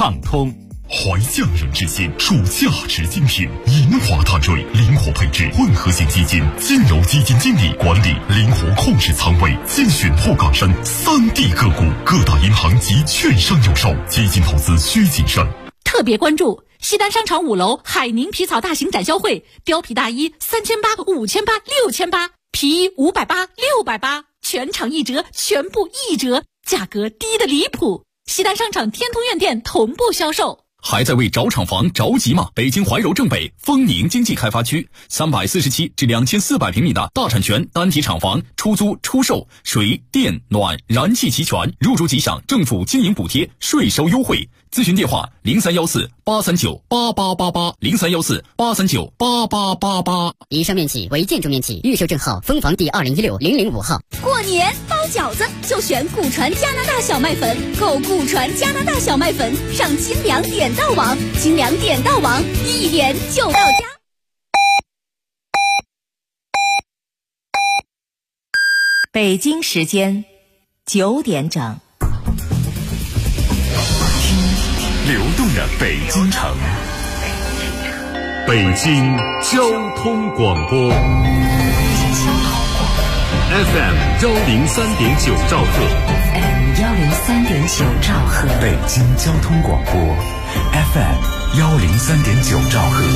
畅通。怀匠人之心，属价值精品，银华大瑞，灵活配置，混合型基金，金融基金经理管理，灵活控制仓位，精选沪港深3D 个股，各大银行及券商有售，基金投资需谨慎。 特别关注西单商场5楼海宁皮草大型展销会，貂皮大衣3800、5800、6800，皮衣580、680，全场1折，全部1折，价格低得离谱。西单商场天通苑店同步销售。 还在为找厂房着急吗？北京怀柔正北丰宁经济开发区347至2400平米的大产权单体厂房，出租出售，水电暖燃气齐全，入住即享政府经营补贴，税收优惠。咨询电话0314-839-8888，0314-839-8888。 以上面企为建筑面积，预售证号枫房第2016-005号。 过年包饺子就选古传加拿大小麦粉，购古传加拿大小麦粉上精粮点到网，精粮点到网，一点就到家。 北京时间9点整。 流动的北京城，北京交通广播 FM 103.9兆赫， FM 103.9兆赫， 北京交通广播 FM 103.9兆赫。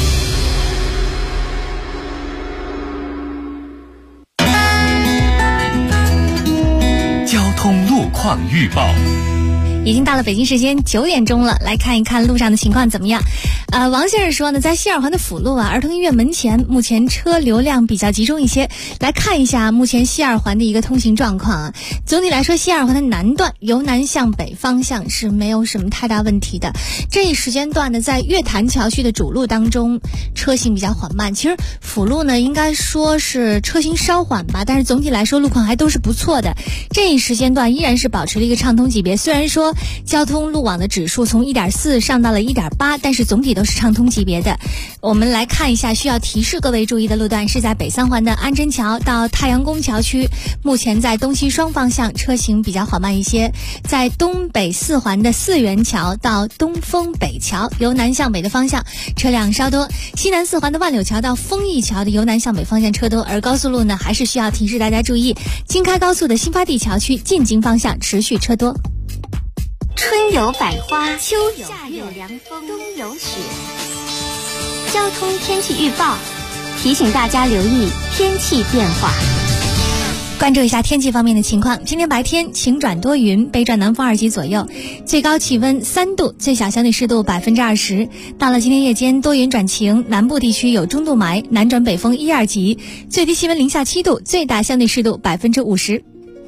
交通路况预报。 已经到了北京时间9点钟了，来看一看路上的情况怎么样。王先生说呢，在西二环的辅路儿童医院门前，目前车流量比较集中一些。来看一下目前西二环的一个通行状况啊。总体来说，西二环的南段由南向北方向是没有什么太大问题的。这一时间段呢，在月坛桥区的主路当中，车行比较缓慢。其实辅路呢，应该说是车行稍缓吧，但是总体来说路况还都是不错的。这一时间段依然是保持了一个畅通级别，虽然说交通路网的指数从 1.4 上到了 1.8， 但是总体都是畅通级别的。我们来看一下需要提示各位注意的路段，是在北三环的安贞桥到太阳宫桥区，目前在东西双方向车行比较缓慢一些。在东北四环的四元桥到东风北桥由南向北的方向车辆稍多，西南四环的万柳桥到丰益桥的由南向北方向车多。而高速路呢，还是需要提示大家注意，京开高速的新发地桥区进京方向持续车多。 春有百花，秋有夏有凉风，冬有雪。交通天气预报提醒大家留意天气变化。 关注一下天气方面的情况。今天白天晴转多云，北转南风2级左右，最高气温3度，最小相对湿度20%。到了今天夜间多云转晴，南部地区有中度霾，南转北风1、2级，最低气温零下7度，最大相对湿度50%。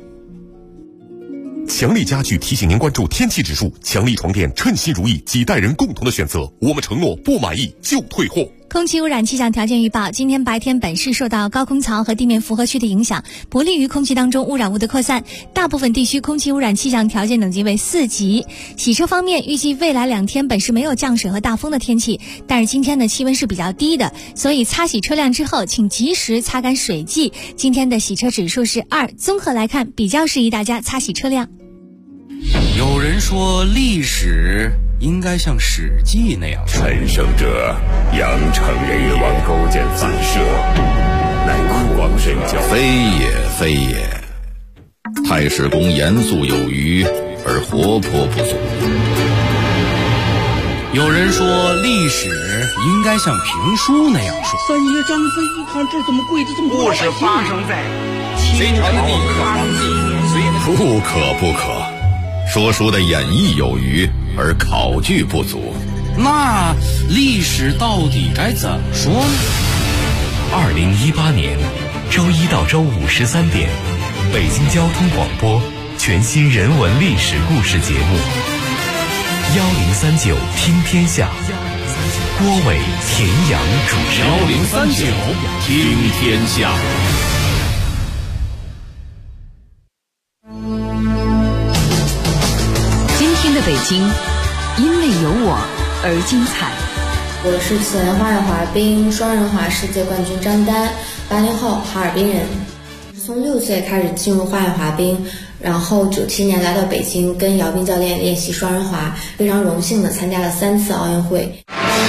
强力家具提醒您关注天气指数，强力床垫称心如意，几代人共同的选择，我们承诺不满意就退货。 空气污染气象条件预报，今天白天本市受到高空槽和地面复合区的影响，不利于空气当中污染物的扩散，大部分地区空气污染气象条件等级为4级。洗车方面，预计未来2天本市没有降水和大风的天气，但是今天的气温是比较低的，所以擦洗车辆之后请及时擦干水迹。今天的洗车指数是2，综合来看比较适宜大家擦洗车辆。 有人说历史应该像史记那样， 陈胜者杨成越王勾践反射，乃酷王神教， 非也非也。太史公严肃有余而活泼不足。 有人说历史应该像评书那样说。 三爷张飞一看这怎么跪得这么故事发生在隋朝的不可不可。说书的演绎有余而考据不足， 那历史到底该怎么说呢 ？2018年周一到周五13点，北京交通广播全新人文历史故事节目1039听天下，郭伟、田阳主持。 1039听天下。 北京因为有我而精彩。 我是前花样滑冰双人滑世界冠军张丹，80后哈尔滨人。从6岁开始进入花样滑冰， 然后97年来到北京，跟姚斌教练练习双人滑，非常荣幸的参加了3次奥运会。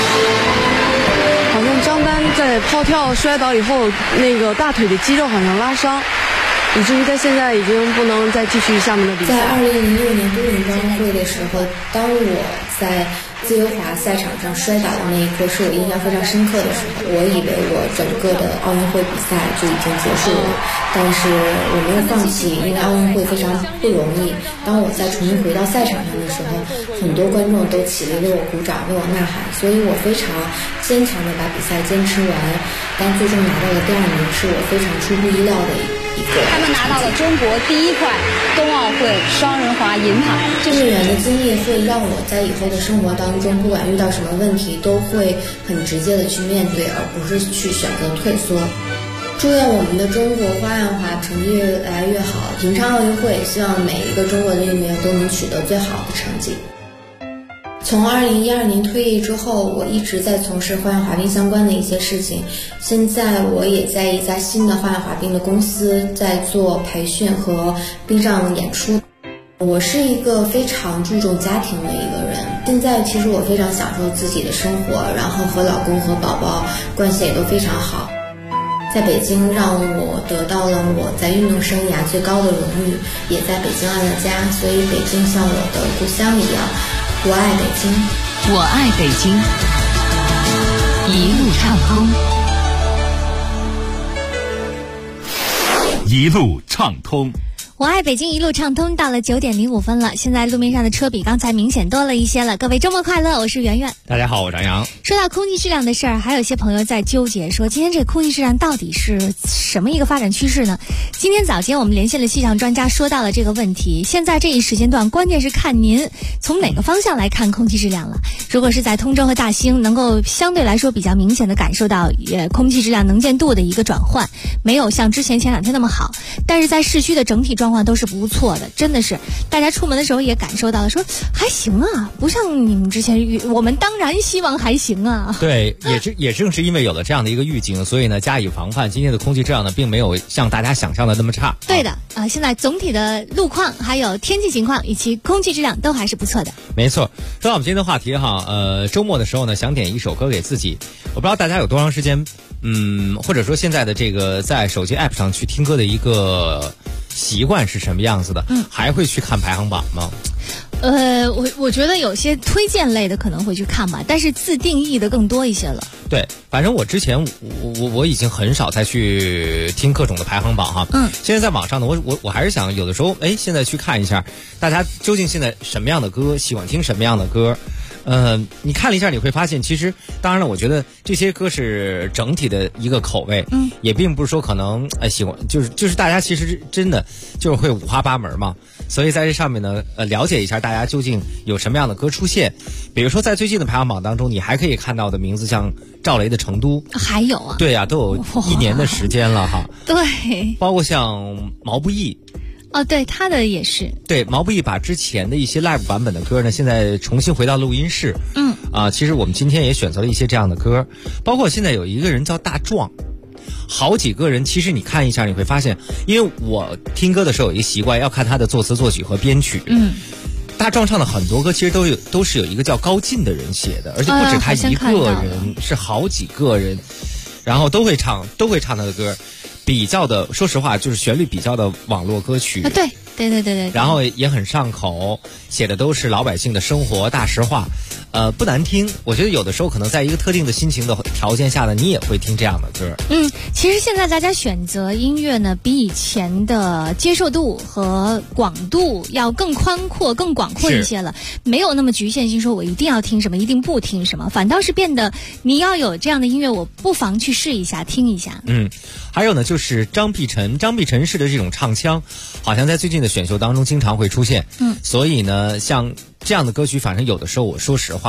好像张丹在抛跳摔倒以后，那个大腿的肌肉好像拉伤，以至于他现在已经不能再继续项目的比赛。 在2006年都灵冬奥会的时候，当我在自由滑赛场上摔倒的那一刻，是我印象非常深刻的时候。我以为我整个的奥运会比赛就已经结束了，但是我没有放弃，因为奥运会非常不容易。当我再重新回到赛场上的时候，很多观众都起立为我鼓掌，为我呐喊，所以我非常坚强的把比赛坚持完。当最终拿到了第2名，是我非常出乎意料的一个。 他们拿到了中国第1块冬奥会双人滑银牌。 这么远的经历会让我在以后的生活当中，不管遇到什么问题，都会很直接的去面对，而不是去选择退缩。祝愿我们的中国花样滑成绩越来越好，平昌奥运会，希望每一个中国的运动员都能取得最好的成绩。从2012年退役之后，我一直在从事花样滑冰相关的一些事情。现在我也在一家新的花样滑冰的公司在做培训和冰上演出。我是一个非常注重家庭的一个人，现在其实我非常享受自己的生活，然后和老公和宝宝关系也都非常好。在北京让我得到了我在运动生涯最高的荣誉，也在北京安了家，所以北京像我的故乡一样，我爱北京， 我爱北京，一路畅通，一路畅通。 我爱北京，一路畅通，到了9点05分了。现在路面上的车比刚才明显多了一些了。各位周末快乐，我是圆圆。 大家好，我是张扬。 说到空气质量的事儿，还有些朋友在纠结，说今天这空气质量到底是什么一个发展趋势呢？今天早间我们连线了气象专家，说到了这个问题。现在这一时间段，关键是看您从哪个方向来看空气质量了。如果是在通州和大兴，能够相对来说比较明显的感受到空气质量能见度的一个转换，没有像之前前2天那么好，但是在市区的整体状况都是不错的，真的是大家出门的时候也感受到了，说还行啊，不像你们之前我们当然希望还行啊。 对，也正是因为有了这样的一个预警，所以呢加以防范，今天的空气质量呢并没有像大家想象的那么差。 对的现在总体的路况还有天气情况以及空气质量都还是不错的。 没错，说到我们今天的话题哈，周末的时候呢想点一首歌给自己，我不知道大家有多长时间或者说现在的这个在手机 app 上去听歌的一个习惯是什么样子的？还会去看排行榜吗？ 我觉得有些推荐类的可能会去看吧，但是自定义的更多一些了。 对，反正我之前我已经很少再去听各种的排行榜哈。现在在网上呢，我还是想有的时候现在去看一下大家究竟现在什么样的歌，喜欢听什么样的歌。你看了一下，你会发现，其实当然了，我觉得这些歌是整体的一个口味，也并不是说可能喜欢，就是大家其实真的就是会五花八门嘛。所以在这上面呢，了解一下大家究竟有什么样的歌出现。比如说在最近的排行榜当中，你还可以看到的名字像赵雷的《成都》， 还有啊， 对啊，都有1年的时间了哈。 对， 包括像毛不易。 对，他的也是。对， 毛不易把之前的一些 live 版本的歌呢，现在重新回到录音室。其实我们今天也选择了一些这样的歌，包括现在有一个人叫大壮，好几个人。其实你看一下，你会发现，因为我听歌的时候有一个习惯，要看他的作词作曲和编曲。大壮唱的很多歌其实都是有一个叫高进的人写的，而且不止他一个人，是好几个人，然后都会唱他的歌。比较的，说实话，就是旋律比较的网络歌曲。 对。 然后也很上口，写的都是老百姓的生活大实话，不难听。我觉得有的时候可能在一个特定的心情的条件下呢，你也会听这样的歌。 其实现在大家选择音乐呢，比以前的接受度和广度要更宽阔、更广阔一些了，没有那么局限性，说我一定要听什么，一定不听什么，反倒是变得你要有这样的音乐，我不妨去试一下，听一下。 还有呢，就是张碧晨式的这种唱腔，好像在最近的选秀当中经常会出现。所以呢，像这样的歌曲，反正有的时候我说实话，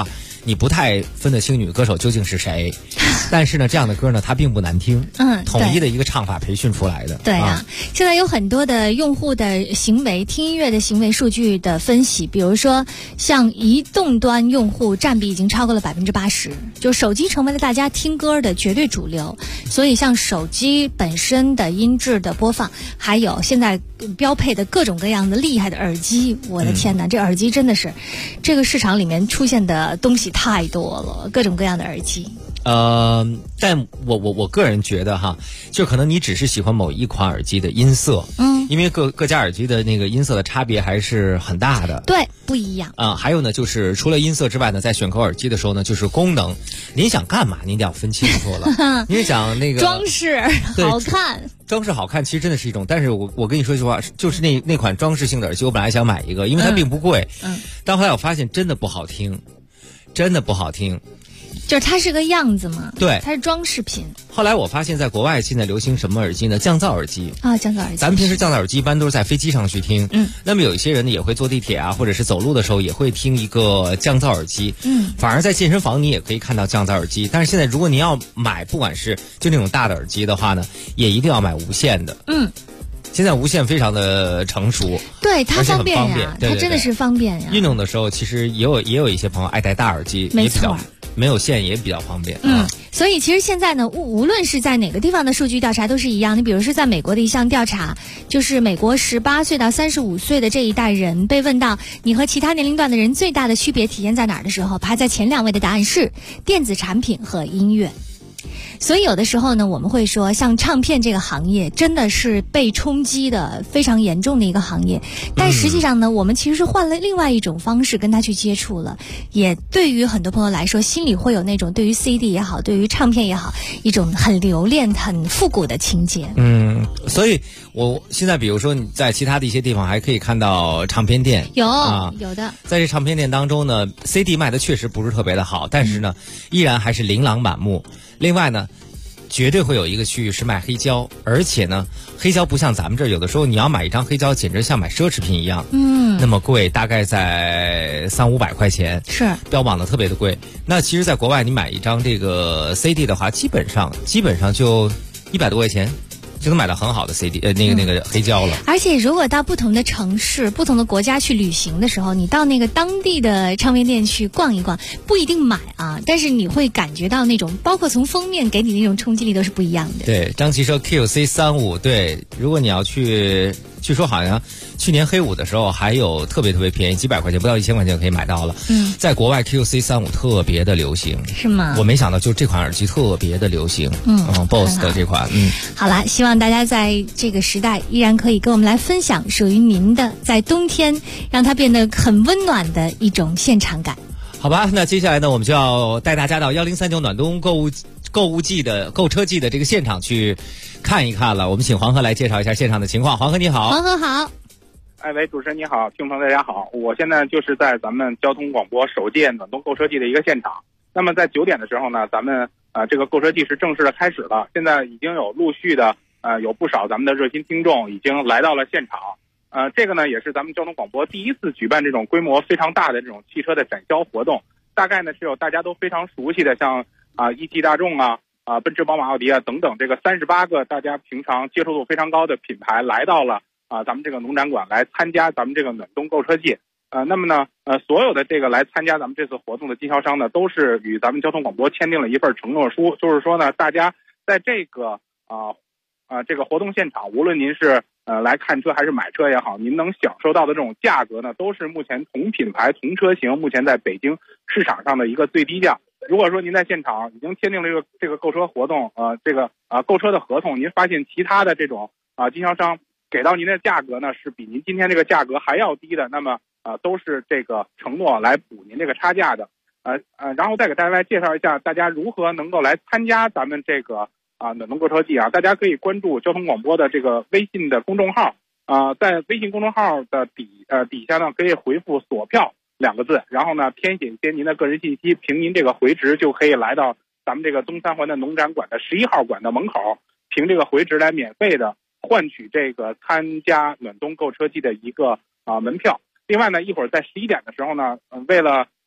你不太分得清女歌手究竟是谁。但是呢，这样的歌呢，它并不难听，统一的一个唱法培训出来的。 对啊，现在有很多的用户的行为，听音乐的行为数据的分析，比如说像移动端用户占比已经超过了80%，就手机成为了大家听歌的绝对主流。所以像手机本身的音质的播放，还有现在标配的各种各样的厉害的耳机，我的天哪，这耳机真的是这个市场里面出现的东西太多了，各种各样的耳机。 但我个人觉得哈，就可能你只是喜欢某一款耳机的音色，因为各家耳机的那个音色的差别还是很大的， 对，不一样。 还有呢，就是除了音色之外呢，在选购耳机的时候呢，就是功能，您想干嘛，您一定要分清楚了。您想那个装饰好看， 装饰好看其实真的是一种，但是我跟你说一句话，就是那款装饰性的耳机，我本来想买一个，因为它并不贵，但后来我发现真的不好听，真的不好听。 就是它是个样子嘛， 对， 它是装饰品。 后来我发现在国外现在流行什么耳机呢？降噪耳机啊，降噪耳机。 咱们平时降噪耳机一般都是在飞机上去听，那么有一些人呢也会坐地铁啊，或者是走路的时候也会听一个降噪耳机，反而在健身房你也可以看到降噪耳机。但是现在如果您要买，不管是就那种大的耳机的话呢，也一定要买无线的，现在无线非常的成熟， 对，它方便呀， 对， 它真的是方便呀。 运动的时候其实也有一些朋友爱戴大耳机， 没错。 没有线也比较方便。 所以其实现在呢，无论是在哪个地方的数据调查都是一样。你比如说在美国的一项调查，就是美国18岁到35岁的这一代人被问到你和其他年龄段的人最大的区别体现在哪儿的时候，排在前2位的答案是电子产品和音乐。所以有的时候呢，我们会说像唱片这个行业真的是被冲击的非常严重的一个行业，但实际上呢，我们其实是换了另外一种方式跟它去接触了，也对于很多朋友来说心里会有那种对于 CD 也好，对于唱片也好，一种很留恋很复古的情节。 所以我现在比如说你在其他的一些地方还可以看到唱片店， 有的在这唱片店当中呢， CD 卖的确实不是特别的好，但是呢依然还是琳琅满目。另外呢，绝对会有一个区域是卖黑胶，而且呢，黑胶不像咱们这儿，有的时候你要买一张黑胶，简直像买奢侈品一样，那么贵，大概在300-500块钱， 是标榜的特别的贵。那其实，在国外你买一张这个 CD 的话，基本上就100多块钱。就能买到很好的 CD，那个黑胶了。 而且如果到不同的城市、不同的国家去旅行的时候，你到那个当地的唱片店去逛一逛，不一定买啊，但是你会感觉到那种，包括从封面给你那种冲击力都是不一样的。 对，张琪说 QC35，对，如果你要去，据说好像去年黑五的时候还有特别便宜，几百块钱，不到1000块钱就可以买到了。在国外 QC35 特别的流行， 是吗？ 我没想到就这款耳机特别的流行，BOSS 的这款， 好了，希望大家在这个时代依然可以跟我们来分享属于您的在冬天让它变得很温暖的一种现场感。 好吧，那接下来呢，我们就要带大家到1039暖冬购车季的这个现场去看一看了。我们请黄河来介绍一下现场的情况。黄河你好。 黄河好。 喂，主持人你好，听众大家好，我现在就是在咱们交通广播首届暖冬购车季的一个现场。那么在9点的时候呢，咱们这个购车季是正式的开始了。现在已经有陆续的有不少咱们的热心听众已经来到了现场。这个呢也是咱们交通广播第一次举办这种规模非常大的这种汽车的展销活动。大概呢是有大家都非常熟悉的，像一汽大众奔驰宝马奥迪等等，这个38个大家平常接受度非常高的品牌来到了咱们这个农展馆来参加咱们这个暖冬购车季。那么呢所有的这个来参加咱们这次活动的经销商呢，都是与咱们交通广播签订了一份承诺书，就是说呢，大家在这个这个活动现场，无论您是来看车还是买车也好，您能享受到的这种价格呢，都是目前同品牌同车型目前在北京市场上的一个最低价。如果说您在现场已经签订了这个购车活动，这个购车的合同，您发现其他的这种经销商给到您的价格呢是比您今天这个价格还要低的，那么都是这个承诺来补您这个差价的。然后再给大家来介绍一下大家如何能够来参加咱们这个暖冬购车季大家可以关注交通广播的这个微信的公众号，在微信公众号的底下呢，可以回复锁票2个字，然后呢填写一些您的个人信息，凭您这个回执就可以来到咱们这个东三环的农展馆的11号馆的门口，凭这个回执来免费的换取这个参加暖冬购车季的一个门票。另外呢，一会儿在11点的时候呢，为了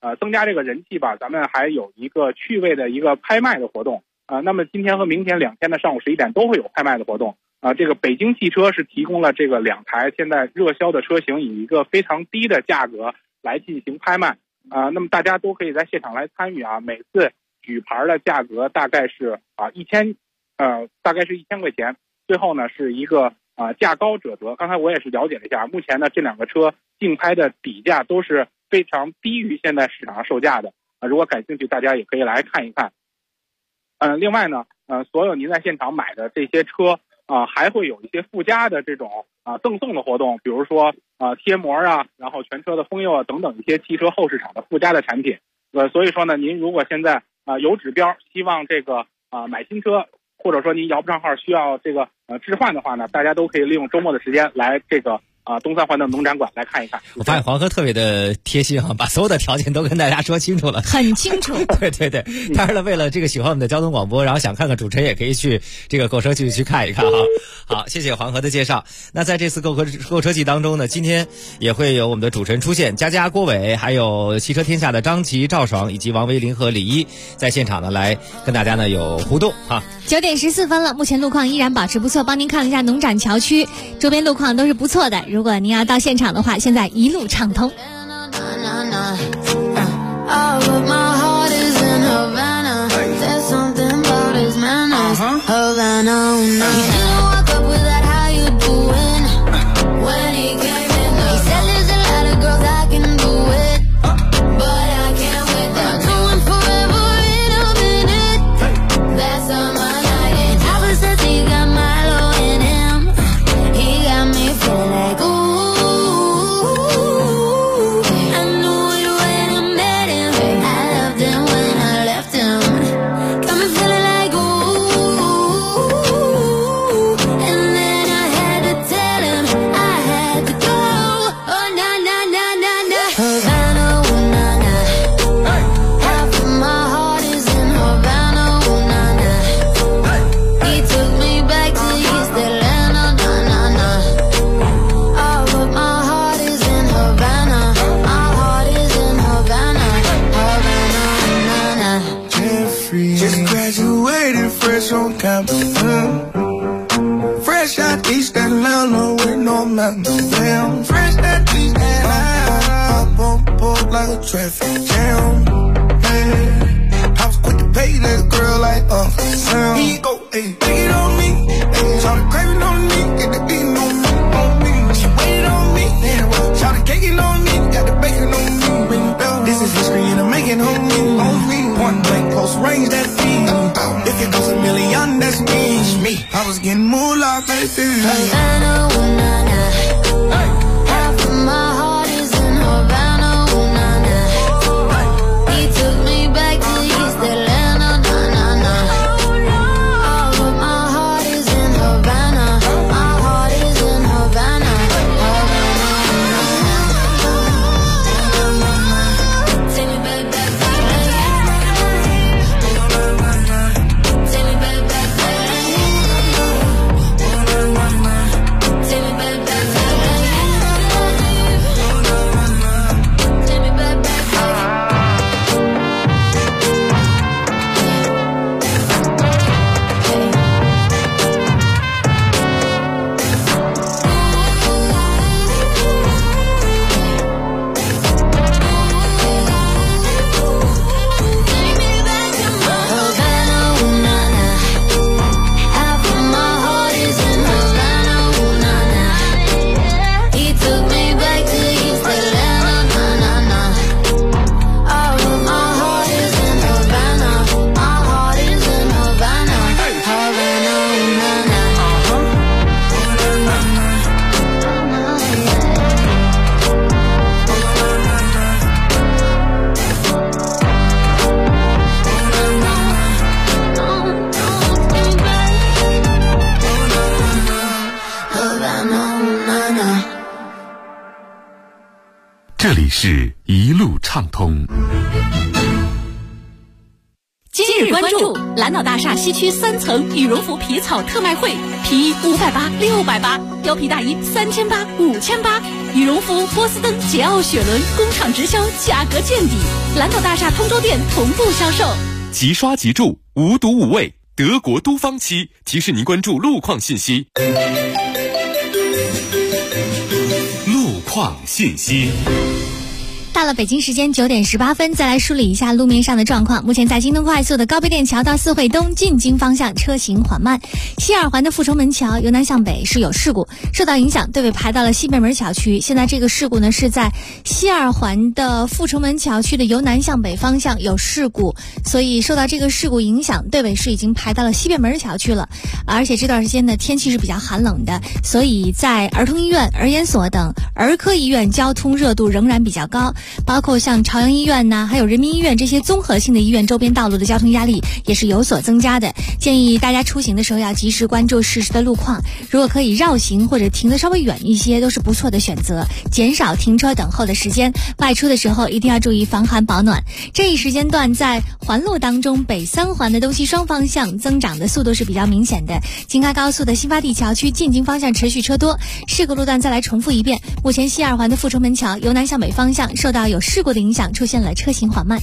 增加这个人气吧，咱们还有一个趣味的一个拍卖的活动。那么今天和明天2天的上午11点都会有拍卖的活动。这个北京汽车是提供了这个2台现在热销的车型，以一个非常低的价格来进行拍卖。那么大家都可以在现场来参与啊。每次举牌的价格大概是1000块钱。最后呢是一个价高者得。刚才我也是了解了一下，目前呢这2个车竞拍的底价都是非常低于现在市场上售价的。如果感兴趣，大家也可以来看一看。另外呢，所有您在现场买的这些车还会有一些附加的这种赠送的活动，比如说贴膜啊，然后全车的封釉啊等等一些汽车后市场的附加的产品。所以说呢，您如果现在有指标，希望这个买新车，或者说您摇不上号需要这个置换的话呢，大家都可以利用周末的时间来这个东三环的农展馆来看一看。 我发现黄河特别的贴心把所有的条件都跟大家说清楚了， 很清楚。 对对对，当然了，为了这个喜欢我们的交通广播，然后想看看主持人，也可以去这个购车季去看一看哈。好，谢谢黄河的介绍。那在这次购车季当中呢，今天也会有我们的主持人出现，佳佳、郭伟，还有汽车天下的张琪、赵爽以及王维林和李一，在现场呢来跟大家呢有互动哈。 9点14分了，目前路况依然保持不错，帮您看了一下农展桥区周边路况都是不错的。如果您要到现场的话，现在一路畅通。 Fresh out East Atlanta with no mountains. Damn, fresh out East Atlanta. Up on board like a traffic jam. Yeah, I was quick to pay that girl like Sam. Here you go, ayy, take it on me. Ayy, shout the craving on me, get the beating on me. She waited on me, yeah, well, shout the caking on me, got the bacon on me. This is history and I'm making on me. Point blank, close range, that feed. If it goes $1 million, that's me. I was getting moolah, baby. Havana, ooh, nah, nah. Half of my heart is in Havana, ooh, nah, nah. He took me back to East Atlanta, nah, nah, nah. All of my heart is in Havana. My heart is in Havana. Havana, ooh, nah, nah. Take me back, back, back. Take me back, back, back. 这里是一路畅通。 今日日关注蓝岛大厦西区3层羽绒服皮草特卖会，皮衣580、680，貂皮大衣3800、5800，羽绒服波司登、捷奥雪伦工厂直销，价格见底。蓝岛大厦通州店同步销售。 即刷即住，无毒无味，德国都芳漆提示您关注路况信息。路况信息。 到了北京时间9点18分，再来梳理一下路面上的状况。目前在京东快速的高碑店桥到四惠东进京方向车行缓慢，西二环的阜成门桥由南向北是有事故，受到影响，队尾排到了西便门桥区。现在这个事故呢是在西二环的阜成门桥区的由南向北方向有事故，所以受到这个事故影响，队尾是已经排到了西便门桥区了。而且这段时间的天气是比较寒冷的，所以在儿童医院、儿研所等儿科医院交通热度仍然比较高。包括像朝阳医院呐，还有人民医院这些综合性的医院周边道路的交通压力也是有所增加的。建议大家出行的时候要及时关注实时的路况，如果可以绕行或者停得稍微远一些，都是不错的选择，减少停车等候的时间。外出的时候一定要注意防寒保暖。这一时间段在环路当中，北3环的东西双方向增长的速度是比较明显的。京开高速的新发地桥区进京方向持续车多，事故路段再来重复一遍。目前西二环的阜成门桥由南向北方向受到有事故的影响，出现了车行缓慢。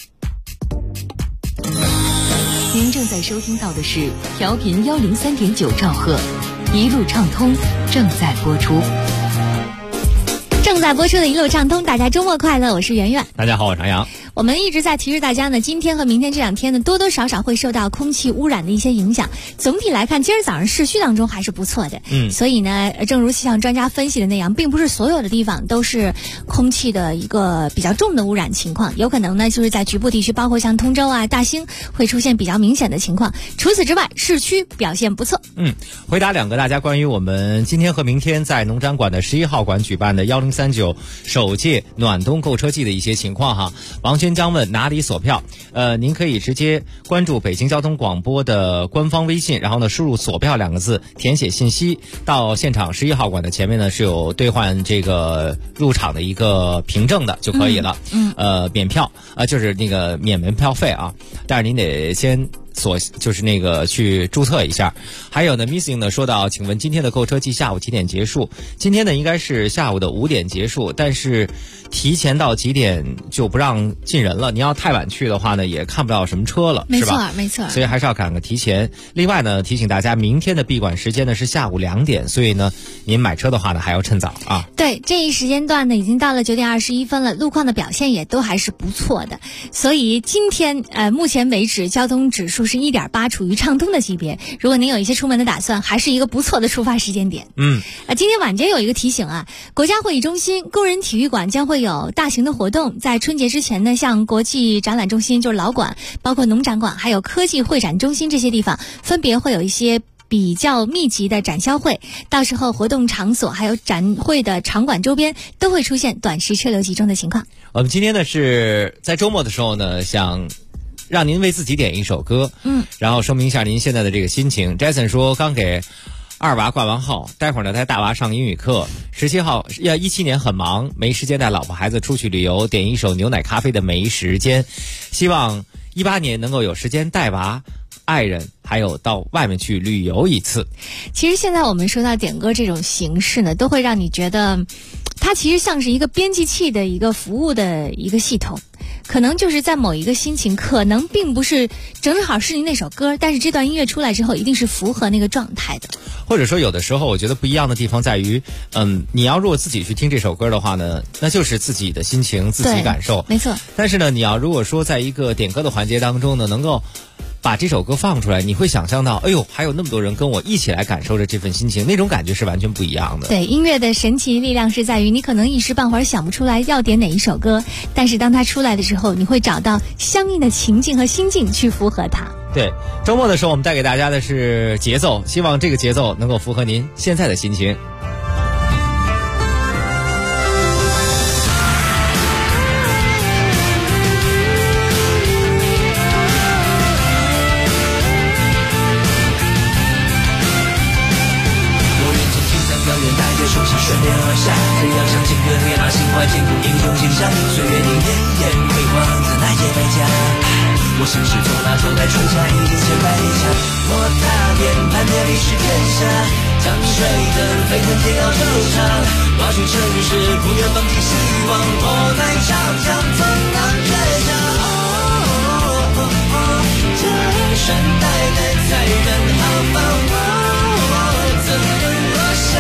您正在收听到的是调频103.9兆赫，一路畅通正在播出。 正在播出的一路畅通，大家周末快乐，我是圆圆。 大家好，我是常阳。 我们一直在提示大家呢，今天和明天这2天呢，多多少少会受到空气污染的一些影响。总体来看，今儿早上市区当中还是不错的。所以呢，正如气象专家分析的那样，并不是所有的地方都是空气的一个比较重的污染情况，有可能呢就是在局部地区，包括像通州啊、大兴会出现比较明显的情况。除此之外，市区表现不错。 回答2个大家关于我们今天和明天在农展馆的11号馆举办的1039首届暖冬购车季的一些情况哈。王娟将问哪里锁票？您可以直接关注北京交通广播的官方微信，然后呢输入锁票2个字，填写信息，到现场11号馆的前面呢是有兑换这个入场的一个凭证的就可以了。免票就是那个免门票费啊，但是您得先就是那个去注册一下。还有呢 Missing 呢说到，请问今天的购车季下午几点结束？今天呢应该是下午的5点结束，但是提前到几点就不让进人了，你要太晚去的话呢也看不到什么车了， 没错是吧？ 没错， 所以还是要赶个提前。另外呢提醒大家，明天的闭馆时间呢是下午2点，所以呢您买车的话呢还要趁早啊。 对，这一时间段呢已经到了9点21分了，路况的表现也都还是不错的。所以今天目前为止交通指数是1.8，处于畅通的级别。如果您有一些出门的打算，还是一个不错的出发时间点。今天晚间有一个提醒啊，国家会议中心工人体育馆将会有大型的活动，在春节之前呢，像国际展览中心就是老馆，包括农展馆，还有科技会展中心这些地方，分别会有一些比较密集的展销会，到时候活动场所还有展会的场馆周边都会出现短时车流集中的情况。 我们今天呢是在周末的时候呢，想让您为自己点一首歌，然后说明一下您现在的这个心情。Jason 说刚给2娃挂完号，待会儿呢带大娃上英语课。17号17年很忙，没时间带老婆孩子出去旅游，点一首牛奶咖啡的没时间。希望18年能够有时间带娃、爱人，还有到外面去旅游一次。 其实现在我们说到点歌这种形式呢，都会让你觉得它其实像是一个编辑器的一个服务的一个系统。可能就是在某一个心情，可能并不是正好是你那首歌，但是这段音乐出来之后一定是符合那个状态的。 或者说有的时候我觉得不一样的地方在于你要如果自己去听这首歌的话呢，那就是自己的心情自己感受， 没错。 但是呢你要如果说在一个点歌的环节当中呢，能够把这首歌放出来，你会想象到哎呦还有那么多人跟我一起来感受着这份心情，那种感觉是完全不一样的。 对，音乐的神奇力量是在于你可能一时半会儿想不出来要点哪一首歌，但是当它出来的时候，你会找到相应的情境和心境去符合它。 对，周末的时候我们带给大家的是节奏，希望这个节奏能够符合您现在的心情。 顺流而下，这样像情歌烈马心怀，尽付英雄形象，岁月凝噎，烟雨辉煌，自奈皆代价。我心事从那头来春夏已经千百下，我踏遍盘点历史天下，江水等沸腾天要惆怅，挖出城市不愿放弃希望，我在长江怎能倔强？这山代代在人行放，我怎能落下？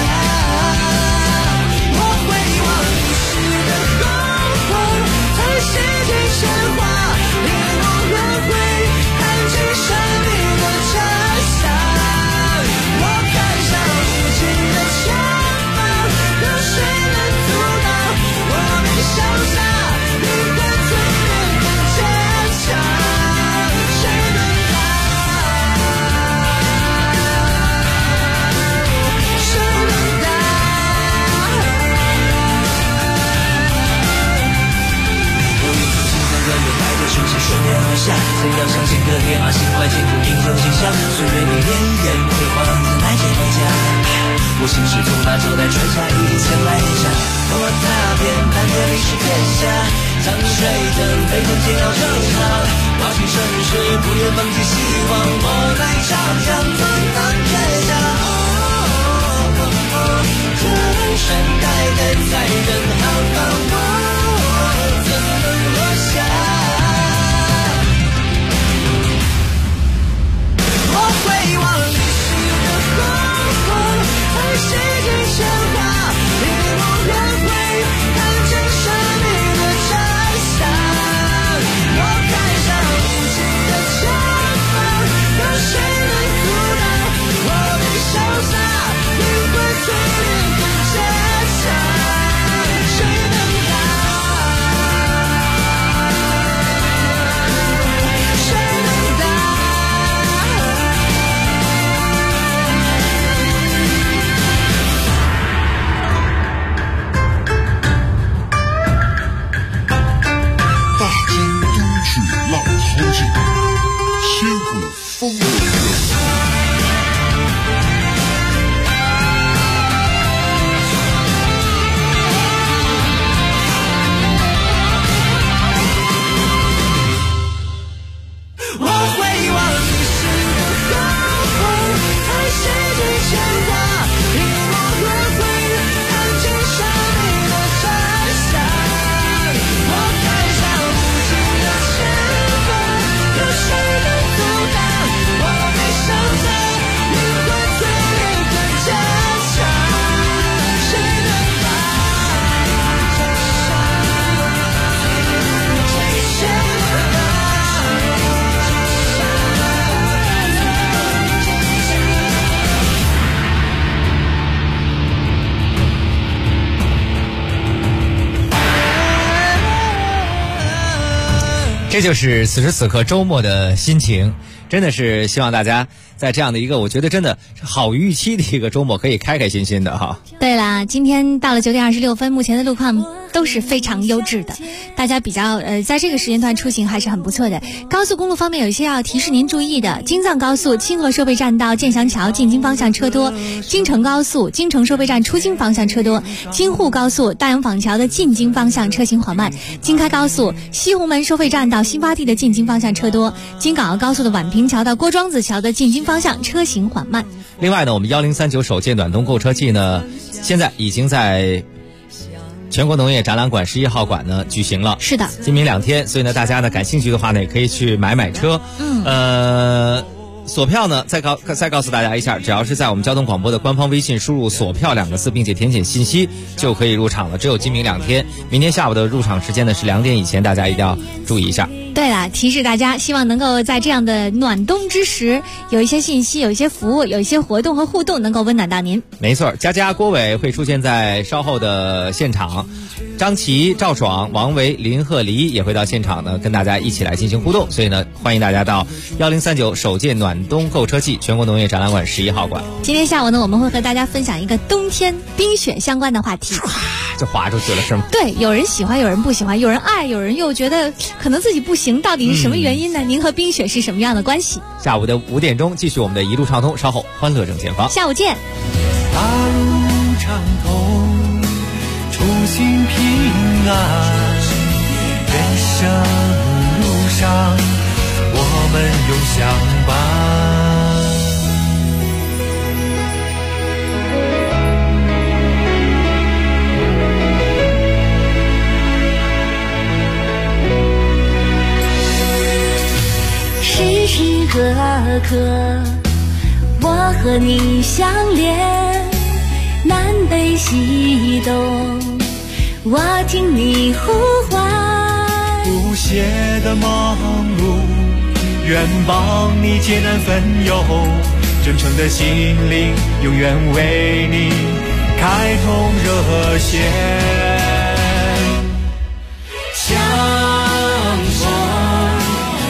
我回望历史的辉煌，才洗尽铅华，令我轮回，看见生命的真相。我看上无尽的前方，有谁能阻挡？我没潇洒，灵魂淬炼更坚强。顺流而下，怎样相信隔天而心怀坚固英雄形象？岁月里连烟辉煌，乃见回家。我心事从那朝代传下，一千来下。我踏遍盘点历史天下，江水等沸腾天要惆怅，挖出盛世不愿放弃希望，我在长江怎能倔强？这山代代在人行放，我怎能落下？我回望历史的辉煌，才洗尽铅华，令我轮回，看见生命的真相。我看上无尽的前方，有谁能阻挡？我没潇洒，灵魂淬炼更坚强。谁能挡？谁能挡？ 浪淘尽，千古风流热。 我回望历史的辉煌，才洗尽铅华，令我轮回，看见生命的真相。我看上无尽的前方，有谁能阻挡？我没潇洒，灵魂淬炼更坚强。谁能挡？谁能挡？ 这就是此时此刻周末的心情，真的是希望大家在这样的一个我觉得真的好于预期的一个周末可以开开心心的哈。 对啦，今天到了9点26分，目前的路况都是非常优质的，大家比较在这个时间段出行还是很不错的。高速公路方面有一些要提示您注意的：京藏高速清河收费站到建祥桥进京方向车多；京承高速京承收费站出京方向车多；京沪高速大洋坊桥的进京方向车行缓慢；京开高速西红门收费站到新发地的进京方向车多；京港澳高速的宛平桥到郭庄子桥的进京方向车行缓慢。 另外呢，我们1039首届暖冬购车季呢，现在已经在全国农业展览馆11号馆呢举行了。 是的， 今明2天，所以呢，大家呢感兴趣的话呢，也可以去买车。锁票呢，再告诉大家一下，只要是在我们交通广播的官方微信输入"锁票"2个字，并且填写信息，就可以入场了。只有今明2天，明天下午的入场时间呢是2点以前，大家一定要注意一下。 对了，提示大家，希望能够在这样的暖冬之时，有一些信息，有一些服务，有一些活动和互动，能够温暖到您。 没错，佳佳、郭伟会出现在稍后的现场，张琪、赵爽、王维、林鹤黎也会到现场呢，跟大家一起来进行互动。所以呢，欢迎大家到1039首届暖冬购车季全国农业展览馆11号馆。 今天下午呢，我们会和大家分享一个冬天冰雪相关的话题。 就滑出去了是吗？ 对，有人喜欢，有人不喜欢，有人爱，有人又觉得可能自己不行，到底是什么原因呢？您和冰雪是什么样的关系？ 下午的5点钟继续我们的一路畅通，稍后欢乐正前方。 下午见。 大路畅通，出行平安，人生路上我相伴。 时时刻刻我和你相连，南北西东我听你呼唤， 不懈的忙碌愿帮你解难分忧，真诚的心灵永远为你开通热线。